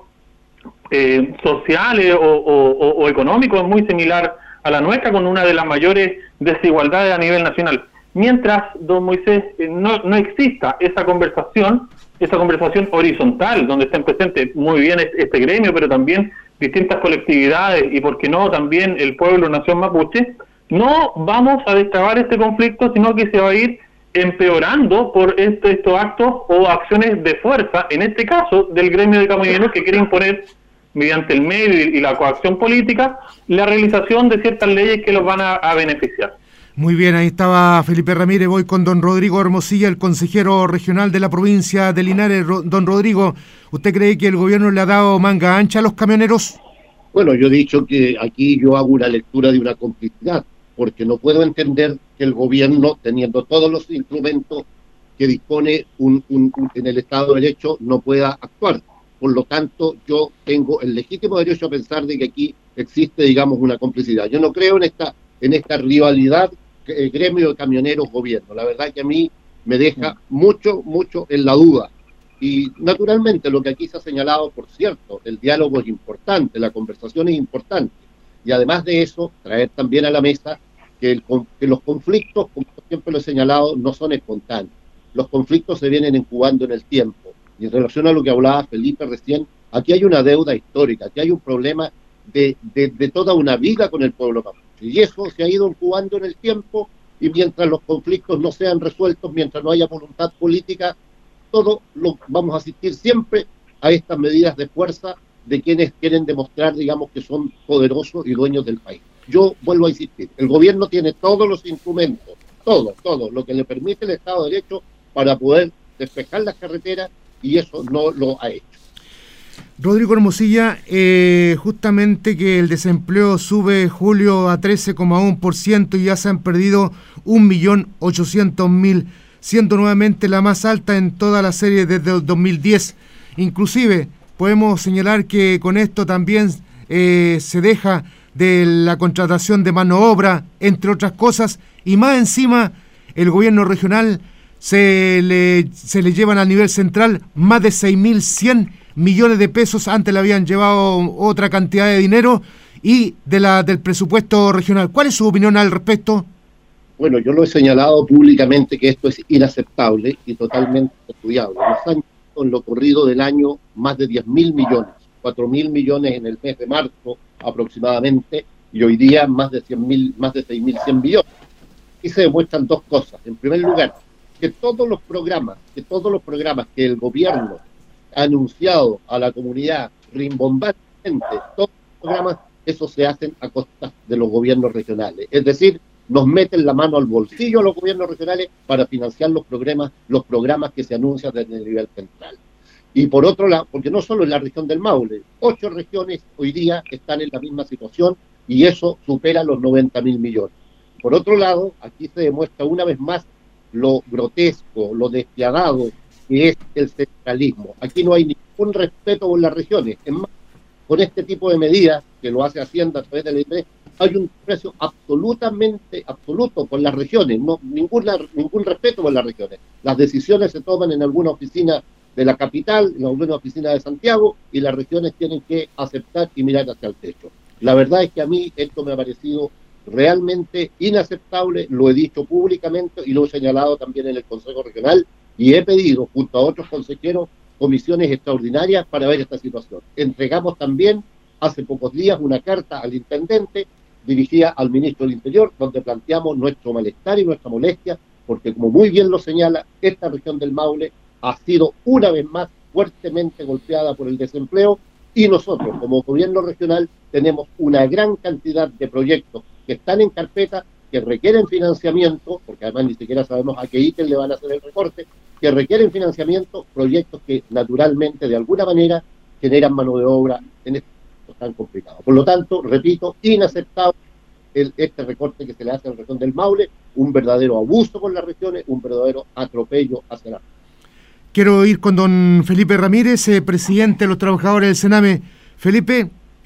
eh, sociales o, o, o económicos es muy similar a la nuestra, con una de las mayores desigualdades a nivel nacional. Mientras, don Moisés, eh, no, no exista esa conversación, esa conversación horizontal, donde estén presentes muy bien este gremio, pero también distintas colectividades y, por qué no, también el pueblo nación mapuche, no vamos a destrabar este conflicto, sino que se va a ir empeorando por este, estos actos o acciones de fuerza, en este caso del gremio de camioneros, que quiere imponer mediante el medio y la coacción política la realización de ciertas leyes que los van a, a beneficiar. Muy bien, ahí estaba Felipe Ramírez. Voy con don Rodrigo Hermosilla, el consejero regional de la provincia de Linares. Don Rodrigo, ¿usted cree que el gobierno le ha dado manga ancha a los camioneros? Bueno, yo he dicho que aquí yo hago una lectura de una complicidad, porque no puedo entender que el gobierno, teniendo todos los instrumentos que dispone un, un, un, en el Estado de Derecho, no pueda actuar. Por lo tanto, yo tengo el legítimo derecho a pensar de que aquí existe, digamos, una complicidad. Yo no creo en esta en esta rivalidad eh, gremio de camioneros-gobierno. La verdad que a mí me deja mucho, mucho en la duda. Y naturalmente lo que aquí se ha señalado, por cierto, el diálogo es importante, la conversación es importante. Y además de eso, traer también a la mesa que, el, que los conflictos, como siempre lo he señalado, no son espontáneos. Los conflictos se vienen incubando en el tiempo. Y en relación a lo que hablaba Felipe recién, aquí hay una deuda histórica, aquí hay un problema de, de, de toda una vida con el pueblo mapuche. Y eso se ha ido incubando en el tiempo, y mientras los conflictos no sean resueltos, mientras no haya voluntad política, todo lo vamos a asistir siempre a estas medidas de fuerza de quienes quieren demostrar, digamos, que son poderosos y dueños del país. Yo vuelvo a insistir, el gobierno tiene todos los instrumentos, todo, todo, lo que le permite el Estado de Derecho para poder despejar las carreteras, y eso no lo ha hecho. Rodrigo Hermosilla, eh, justamente que el desempleo sube julio a trece coma uno por ciento y ya se han perdido un millón ochocientos mil, siendo nuevamente la más alta en toda la serie desde el dos mil diez. Inclusive podemos señalar que con esto también eh, se deja de la contratación de mano de obra, entre otras cosas, y más encima el gobierno regional se le, se le llevan a nivel central más de seis mil cien millones de pesos. Antes le habían llevado otra cantidad de dinero y de la del presupuesto regional. ¿Cuál es su opinión al respecto? Bueno, yo lo he señalado públicamente que esto es inaceptable y totalmente estudiable. Nos han en lo corrido del año más de diez mil millones, cuatro mil millones en el mes de marzo aproximadamente, y hoy día más de cien mil, más de seis mil cien millones. Y se demuestran dos cosas. En primer lugar, que todos los programas, que todos los programas que el gobierno ha anunciado a la comunidad rimbombantemente, todos los programas, esos se hacen a costa de los gobiernos regionales. Es decir, nos meten la mano al bolsillo a los gobiernos regionales para financiar los programas, los programas que se anuncian desde el nivel central. Y por otro lado, porque no solo en la región del Maule, ocho regiones hoy día están en la misma situación y eso supera los noventa mil millones. Por otro lado, aquí se demuestra una vez más lo grotesco, lo despiadado que es el centralismo. Aquí no hay ningún respeto por las regiones. Es más, con este tipo de medidas, que lo hace Hacienda a través de la I P R E, hay un precio absolutamente absoluto por las regiones, no ninguna, ningún respeto por las regiones. Las decisiones se toman en alguna oficina de la capital, en alguna oficina de Santiago, y las regiones tienen que aceptar y mirar hacia el techo. La verdad es que a mí esto me ha parecido realmente inaceptable, lo he dicho públicamente y lo he señalado también en el Consejo Regional, y he pedido, junto a otros consejeros, comisiones extraordinarias para ver esta situación. Entregamos también hace pocos días una carta al intendente dirigida al ministro del Interior, donde planteamos nuestro malestar y nuestra molestia, porque como muy bien lo señala, esta región del Maule ha sido una vez más fuertemente golpeada por el desempleo, y nosotros como gobierno regional tenemos una gran cantidad de proyectos que están en carpeta, que requieren financiamiento, porque además ni siquiera sabemos a qué ítem le van a hacer el recorte, que requieren financiamiento, proyectos que naturalmente de alguna manera generan mano de obra en este momento tan complicado. Por lo tanto, repito, inaceptable el, este recorte que se le hace a la región del Maule, un verdadero abuso por las regiones, un verdadero atropello hacia la región. Quiero ir con don Felipe Ramírez, eh, presidente de los trabajadores del Sename. Felipe,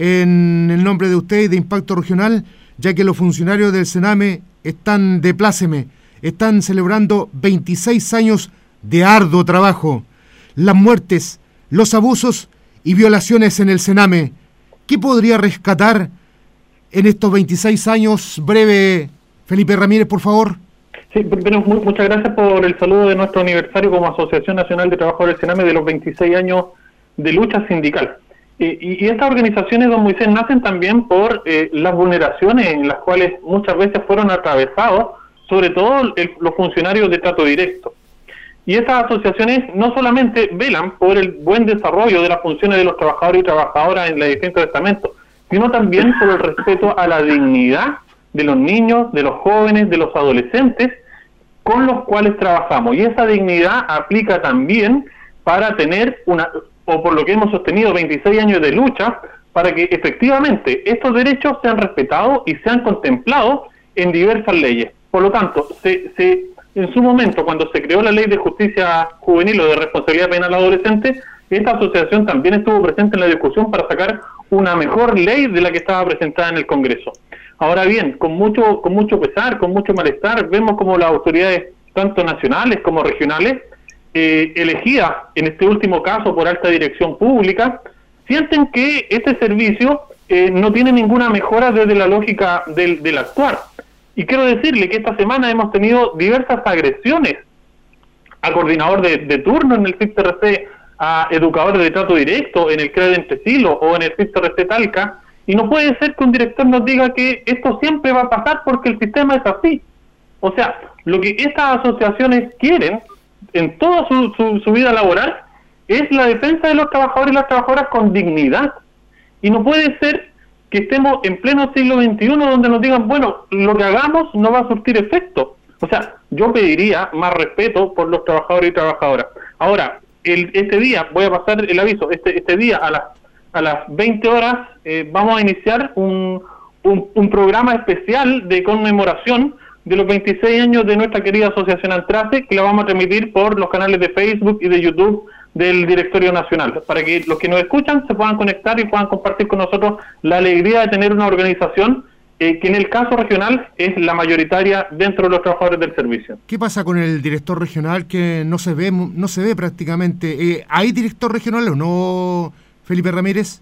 en el nombre de usted y de Impacto Regional, ya que los funcionarios del Sename están de pláceme, están celebrando veintiséis años de arduo trabajo, las muertes, los abusos y violaciones en el Sename. ¿Qué podría rescatar en estos veintiséis años? Breve, Felipe Ramírez, por favor. Sí, pero muchas gracias por el saludo de nuestro aniversario como Asociación Nacional de Trabajadores del Sename de los veintiséis años de lucha sindical. Eh, y, y estas organizaciones, don Moisés, nacen también por eh, las vulneraciones en las cuales muchas veces fueron atravesados, sobre todo el, los funcionarios de trato directo. Y estas asociaciones no solamente velan por el buen desarrollo de las funciones de los trabajadores y trabajadoras en los distintos estamentos, sino también por el respeto a la dignidad de los niños, de los jóvenes, de los adolescentes con los cuales trabajamos. Y esa dignidad aplica también para tener una, o por lo que hemos sostenido, veintiséis años de lucha, para que efectivamente estos derechos sean respetados y sean contemplados en diversas leyes. Por lo tanto, se, se, en su momento, cuando se creó la Ley de Justicia Juvenil o de Responsabilidad Penal Adolescente, esta asociación también estuvo presente en la discusión para sacar una mejor ley de la que estaba presentada en el Congreso. Ahora bien, con mucho con mucho pesar, con mucho malestar, vemos como las autoridades, tanto nacionales como regionales, eh, elegidas en este último caso por alta dirección pública, sienten que este servicio eh, no tiene ninguna mejora desde la lógica del, del actuar. Y quiero decirle que esta semana hemos tenido diversas agresiones al coordinador de, de turno en el C I P T R C, a educadores de trato directo en el C R E D Entresilo o en el C I P T R C Talca, y no puede ser que un director nos diga que esto siempre va a pasar porque el sistema es así. O sea, lo que estas asociaciones quieren en toda su, su, su vida laboral es la defensa de los trabajadores y las trabajadoras con dignidad. Y no puede ser que estemos en pleno siglo veintiuno donde nos digan, bueno, lo que hagamos no va a surtir efecto. O sea, yo pediría más respeto por los trabajadores y trabajadoras. Ahora, el, este día, voy a pasar el aviso, este, este día a las a las veinte horas eh, vamos a iniciar un, un, un programa especial de conmemoración de los veintiséis años de nuestra querida Asociación Antrace, que la vamos a transmitir por los canales de Facebook y de YouTube del Directorio Nacional, para que los que nos escuchan se puedan conectar y puedan compartir con nosotros la alegría de tener una organización eh, que en el caso regional es la mayoritaria dentro de los trabajadores del servicio. ¿Qué pasa con el director regional que no se ve no se ve prácticamente? Eh, ¿Hay director regional o no, Felipe Ramírez?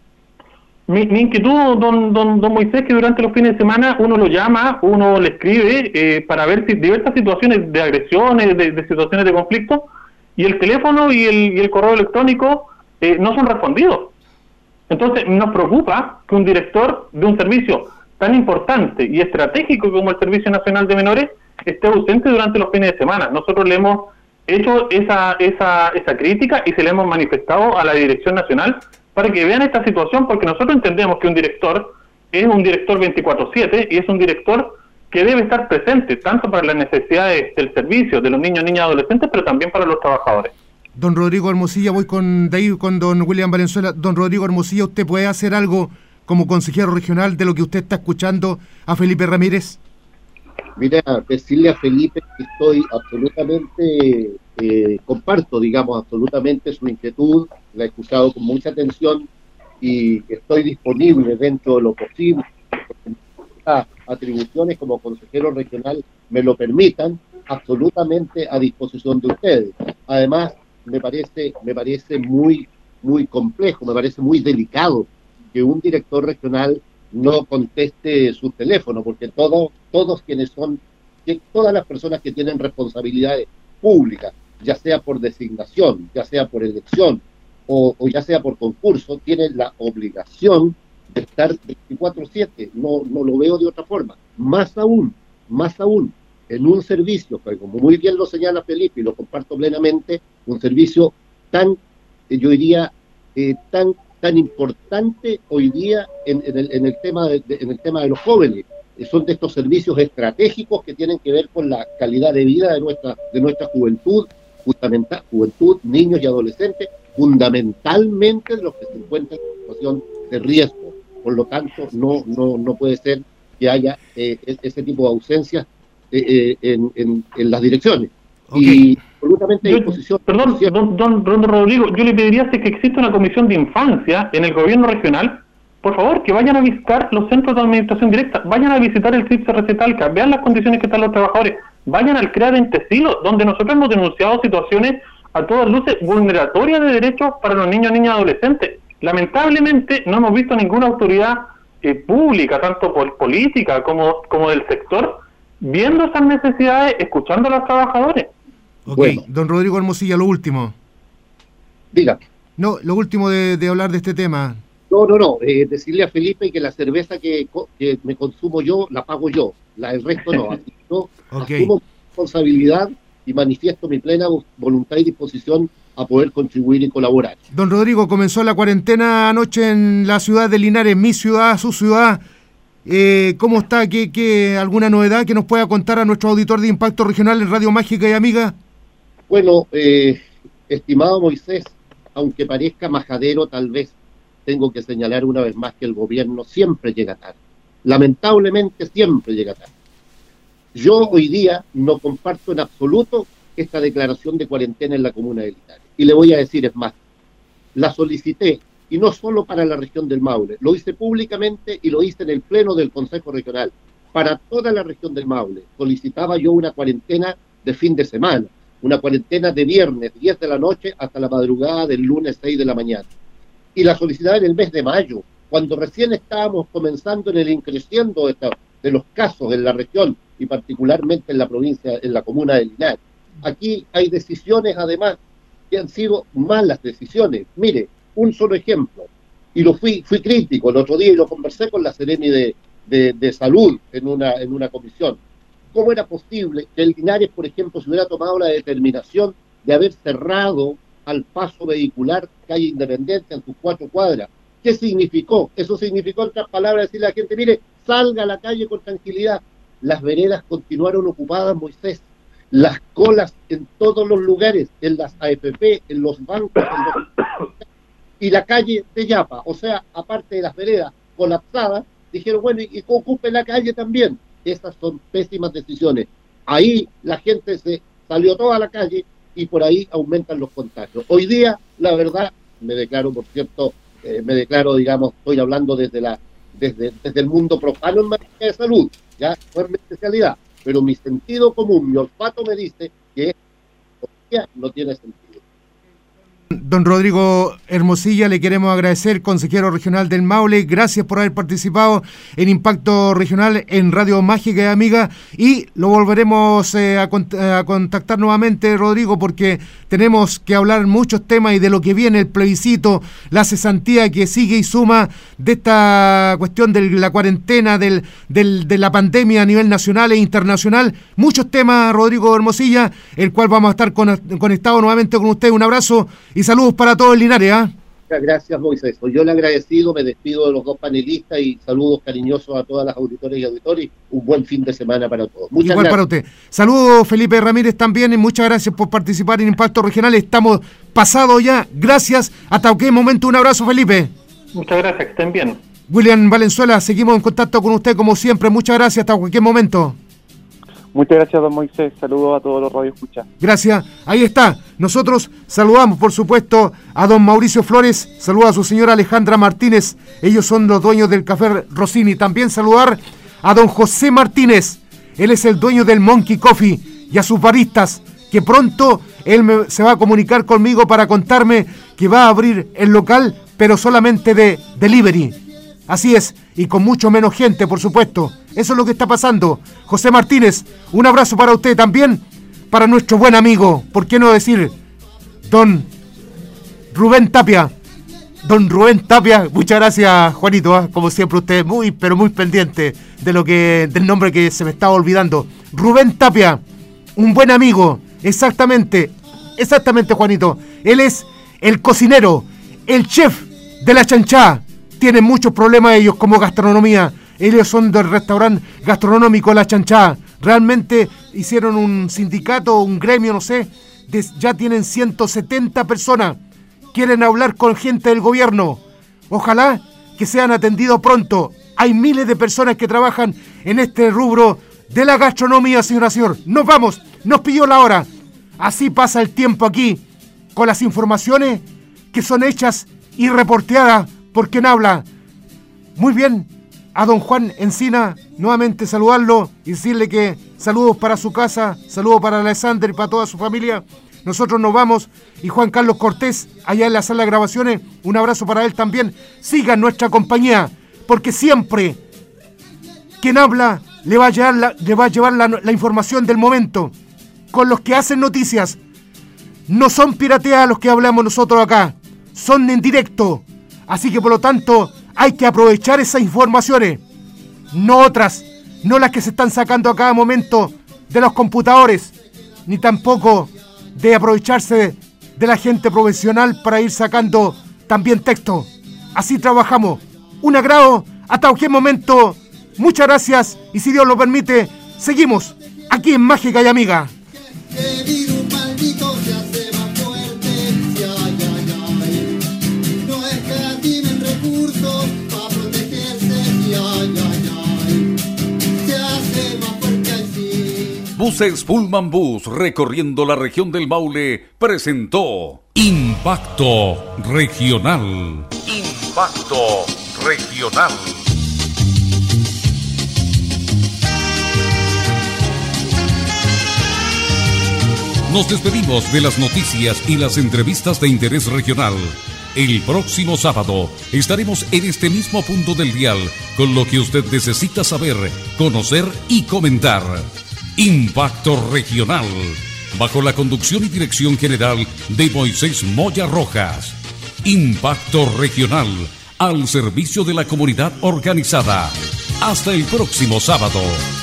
Mi, mi inquietud, don, don, don Moisés, que durante los fines de semana uno lo llama, uno le escribe eh, para ver si diversas situaciones de agresiones, de, de situaciones de conflicto, y el teléfono y el, y el correo electrónico eh, no son respondidos. Entonces nos preocupa que un director de un servicio tan importante y estratégico como el Servicio Nacional de Menores esté ausente durante los fines de semana. Nosotros le hemos hecho esa, esa, esa crítica y se le hemos manifestado a la Dirección Nacional para que vean esta situación, porque nosotros entendemos que un director es un director veinticuatro siete y es un director que debe estar presente tanto para las necesidades del servicio de los niños, niñas, adolescentes, pero también para los trabajadores. Don Rodrigo Hermosilla, voy con de ahí con don William Valenzuela. Don Rodrigo Hermosilla, ¿usted puede hacer algo como consejero regional de lo que usted está escuchando a Felipe Ramírez? Mira, decirle a Felipe que estoy absolutamente, eh, comparto, digamos, absolutamente su inquietud, la he escuchado con mucha atención y estoy disponible dentro de lo posible, las atribuciones como consejero regional me lo permitan, absolutamente a disposición de ustedes. Además, me parece, me parece muy, muy complejo, me parece muy delicado que un director regional no conteste su teléfono, porque todos, todos quienes son, que todas las personas que tienen responsabilidades públicas, ya sea por designación, ya sea por elección, o, o ya sea por concurso, tienen la obligación de estar veinticuatro siete, no, no lo veo de otra forma. Más aún, más aún, en un servicio, que como muy bien lo señala Felipe, y lo comparto plenamente, un servicio tan, yo diría, eh, tan tan importante hoy día en, en, el, en, el tema de, de, en el tema de los jóvenes. Son de estos servicios estratégicos que tienen que ver con la calidad de vida de nuestra, de nuestra juventud, fundamental, juventud, niños y adolescentes, fundamentalmente de los que se encuentran en situación de riesgo. Por lo tanto, no, no, no puede ser que haya eh, ese tipo de ausencias eh, eh, en, en, en las direcciones. Okay. Y absolutamente yo, disposición. Perdón, don, don, don Rodrigo, yo le pediría si que existe una comisión de infancia en el gobierno regional, por favor, que vayan a visitar los centros de administración directa, vayan a visitar el C I P C R C Talca, vean las condiciones que están los trabajadores, vayan al CREA de Entecilo, donde nosotros hemos denunciado situaciones a todas luces vulneratorias de derechos para los niños, niñas y adolescentes. Lamentablemente no hemos visto ninguna autoridad eh, pública, tanto por política como, como del sector, viendo esas necesidades, escuchando a los trabajadores. Ok, Bueno. don Rodrigo Hermosilla, lo último. Diga. No, lo último de, de hablar de este tema. No, no, no, eh, decirle a Felipe que la cerveza que, co- que me consumo yo, la pago yo, la el resto no. Así que yo Ok. asumo mi responsabilidad y manifiesto mi plena vo- voluntad y disposición a poder contribuir y colaborar. Don Rodrigo, comenzó la cuarentena anoche en la ciudad de Linares, mi ciudad, su ciudad. Eh, ¿Cómo está? ¿Qué, qué, ¿Alguna novedad que nos pueda contar a nuestro auditor de Impacto Regional en Radio Mágica y Amiga? Bueno, eh, estimado Moisés, aunque parezca majadero, tal vez tengo que señalar una vez más que el gobierno siempre llega tarde. Lamentablemente siempre llega tarde. Yo hoy día no comparto en absoluto esta declaración de cuarentena en la comuna de Linares. Y le voy a decir, es más, la solicité, y no solo para la región del Maule, lo hice públicamente y lo hice en el pleno del Consejo Regional. Para toda la región del Maule solicitaba yo una cuarentena de fin de semana, una cuarentena de viernes diez de la noche hasta la madrugada del lunes seis de la mañana. Y la solicitaba en el mes de mayo, cuando recién estábamos comenzando en el increciendo de, esta, de los casos en la región y particularmente en la provincia, en la comuna de Linares. Aquí hay decisiones además que han sido malas decisiones. Mire, un solo ejemplo, y lo fui fui crítico el otro día y lo conversé con la Seremi de, de, de Salud en una, en una comisión. ¿Cómo era posible que el Linares, por ejemplo, se hubiera tomado la determinación de haber cerrado al paso vehicular calle Independencia en sus cuatro cuadras? ¿Qué significó? Eso significó, en otras palabras, decirle a la gente, mire, salga a la calle con tranquilidad. Las veredas continuaron ocupadas, Moisés. Las colas en todos los lugares, en las A F P, en los bancos, en los... y la calle de Yapa, o sea, aparte de las veredas colapsadas, dijeron, bueno, y, y ocupe la calle también. Esas son pésimas decisiones. Ahí la gente se salió toda a la calle y por ahí aumentan los contagios. Hoy día, la verdad, me declaro, por cierto, eh, me declaro, digamos, estoy hablando desde la desde, desde el mundo profano en materia de salud, ya no es mi especialidad, pero mi sentido común, mi olfato me dice que esto no tiene sentido. Don Rodrigo Hermosilla, le queremos agradecer, consejero regional del Maule, gracias por haber participado en Impacto Regional en Radio Mágica y Amiga, y lo volveremos eh, a, cont- a contactar nuevamente, Rodrigo, porque tenemos que hablar muchos temas y de lo que viene, el plebiscito, la cesantía que sigue y suma de esta cuestión de la cuarentena, del, del, de la pandemia a nivel nacional e internacional, muchos temas, Rodrigo Hermosilla, el cual vamos a estar con, conectados nuevamente con usted. Un abrazo y saludos para todo el Linares, ¿eh? Gracias, Moisés. Yo le agradecido, me despido de los dos panelistas y saludos cariñosos a todas las auditoras y auditores. Un buen fin de semana para todos. Muchas Igual gracias. para usted. Saludos, Felipe Ramírez, también, y muchas gracias por participar en Impacto Regional. Estamos pasados ya. Gracias. Hasta cualquier momento. Un abrazo, Felipe. Muchas gracias, que estén bien. William Valenzuela, seguimos en contacto con usted como siempre. Muchas gracias. Hasta cualquier momento. Muchas gracias, don Moisés. Saludos a todos los radioescuchas. Gracias. Ahí está. Nosotros saludamos, por supuesto, a don Mauricio Flores. Saluda a su señora Alejandra Martínez. Ellos son los dueños del Café Rossini. También saludar a don José Martínez. Él es el dueño del Monkey Coffee. Y a sus baristas, que pronto él me, se va a comunicar conmigo para contarme que va a abrir el local, pero solamente de delivery. Así es, y con mucho menos gente, por supuesto. Eso es lo que está pasando. José Martínez, un abrazo para usted también, para nuestro buen amigo, ¿por qué no decir? Don Rubén Tapia. Don Rubén Tapia, muchas gracias, Juanito, ¿eh? Como siempre usted muy, pero muy pendiente de lo que, del nombre que se me estaba olvidando. Rubén Tapia, un buen amigo, exactamente, exactamente, Juanito. Él es el cocinero, el chef de la Chanchá. Tienen muchos problemas ellos como gastronomía. Ellos son del restaurante gastronómico La Chanchá. Realmente hicieron un sindicato, un gremio, no sé. De, ya tienen ciento setenta personas. Quieren hablar con gente del gobierno. Ojalá que sean atendidos pronto. Hay miles de personas que trabajan en este rubro de la gastronomía, señora señor. Nos vamos, nos pidió la hora. Así pasa el tiempo aquí, con las informaciones que son hechas y reporteadas por quien habla. Muy bien, a don Juan Encina, nuevamente saludarlo y decirle que saludos para su casa, saludos para Alexander y para toda su familia. Nosotros nos vamos, y Juan Carlos Cortés, allá en la sala de grabaciones, un abrazo para él también. Siga nuestra compañía, porque siempre quien habla le va a llevar la, le va a llevar la, la información del momento. Con los que hacen noticias, no son pirateadas los que hablamos nosotros acá, son en directo. Así que por lo tanto hay que aprovechar esas informaciones, no otras, no las que se están sacando a cada momento de los computadores, ni tampoco de aprovecharse de la gente profesional para ir sacando también texto. Así trabajamos. Un agrado, hasta cualquier momento. Muchas gracias y si Dios lo permite, seguimos aquí en Mágica y Amiga. Buses Pullman Bus recorriendo la región del Maule presentó Impacto Regional. Impacto Regional. Nos despedimos de las noticias y las entrevistas de interés regional. El próximo sábado estaremos en este mismo punto del dial con lo que usted necesita saber, conocer y comentar. Impacto Regional, bajo la conducción y dirección general de Moisés Moya Rojas. Impacto Regional, al servicio de la comunidad organizada. Hasta el próximo sábado.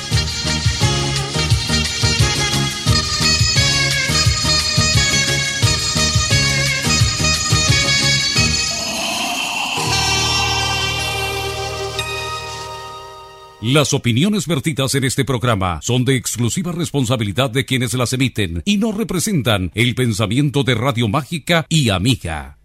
Las opiniones vertidas en este programa son de exclusiva responsabilidad de quienes las emiten y no representan el pensamiento de Radio Mágica y Amiga.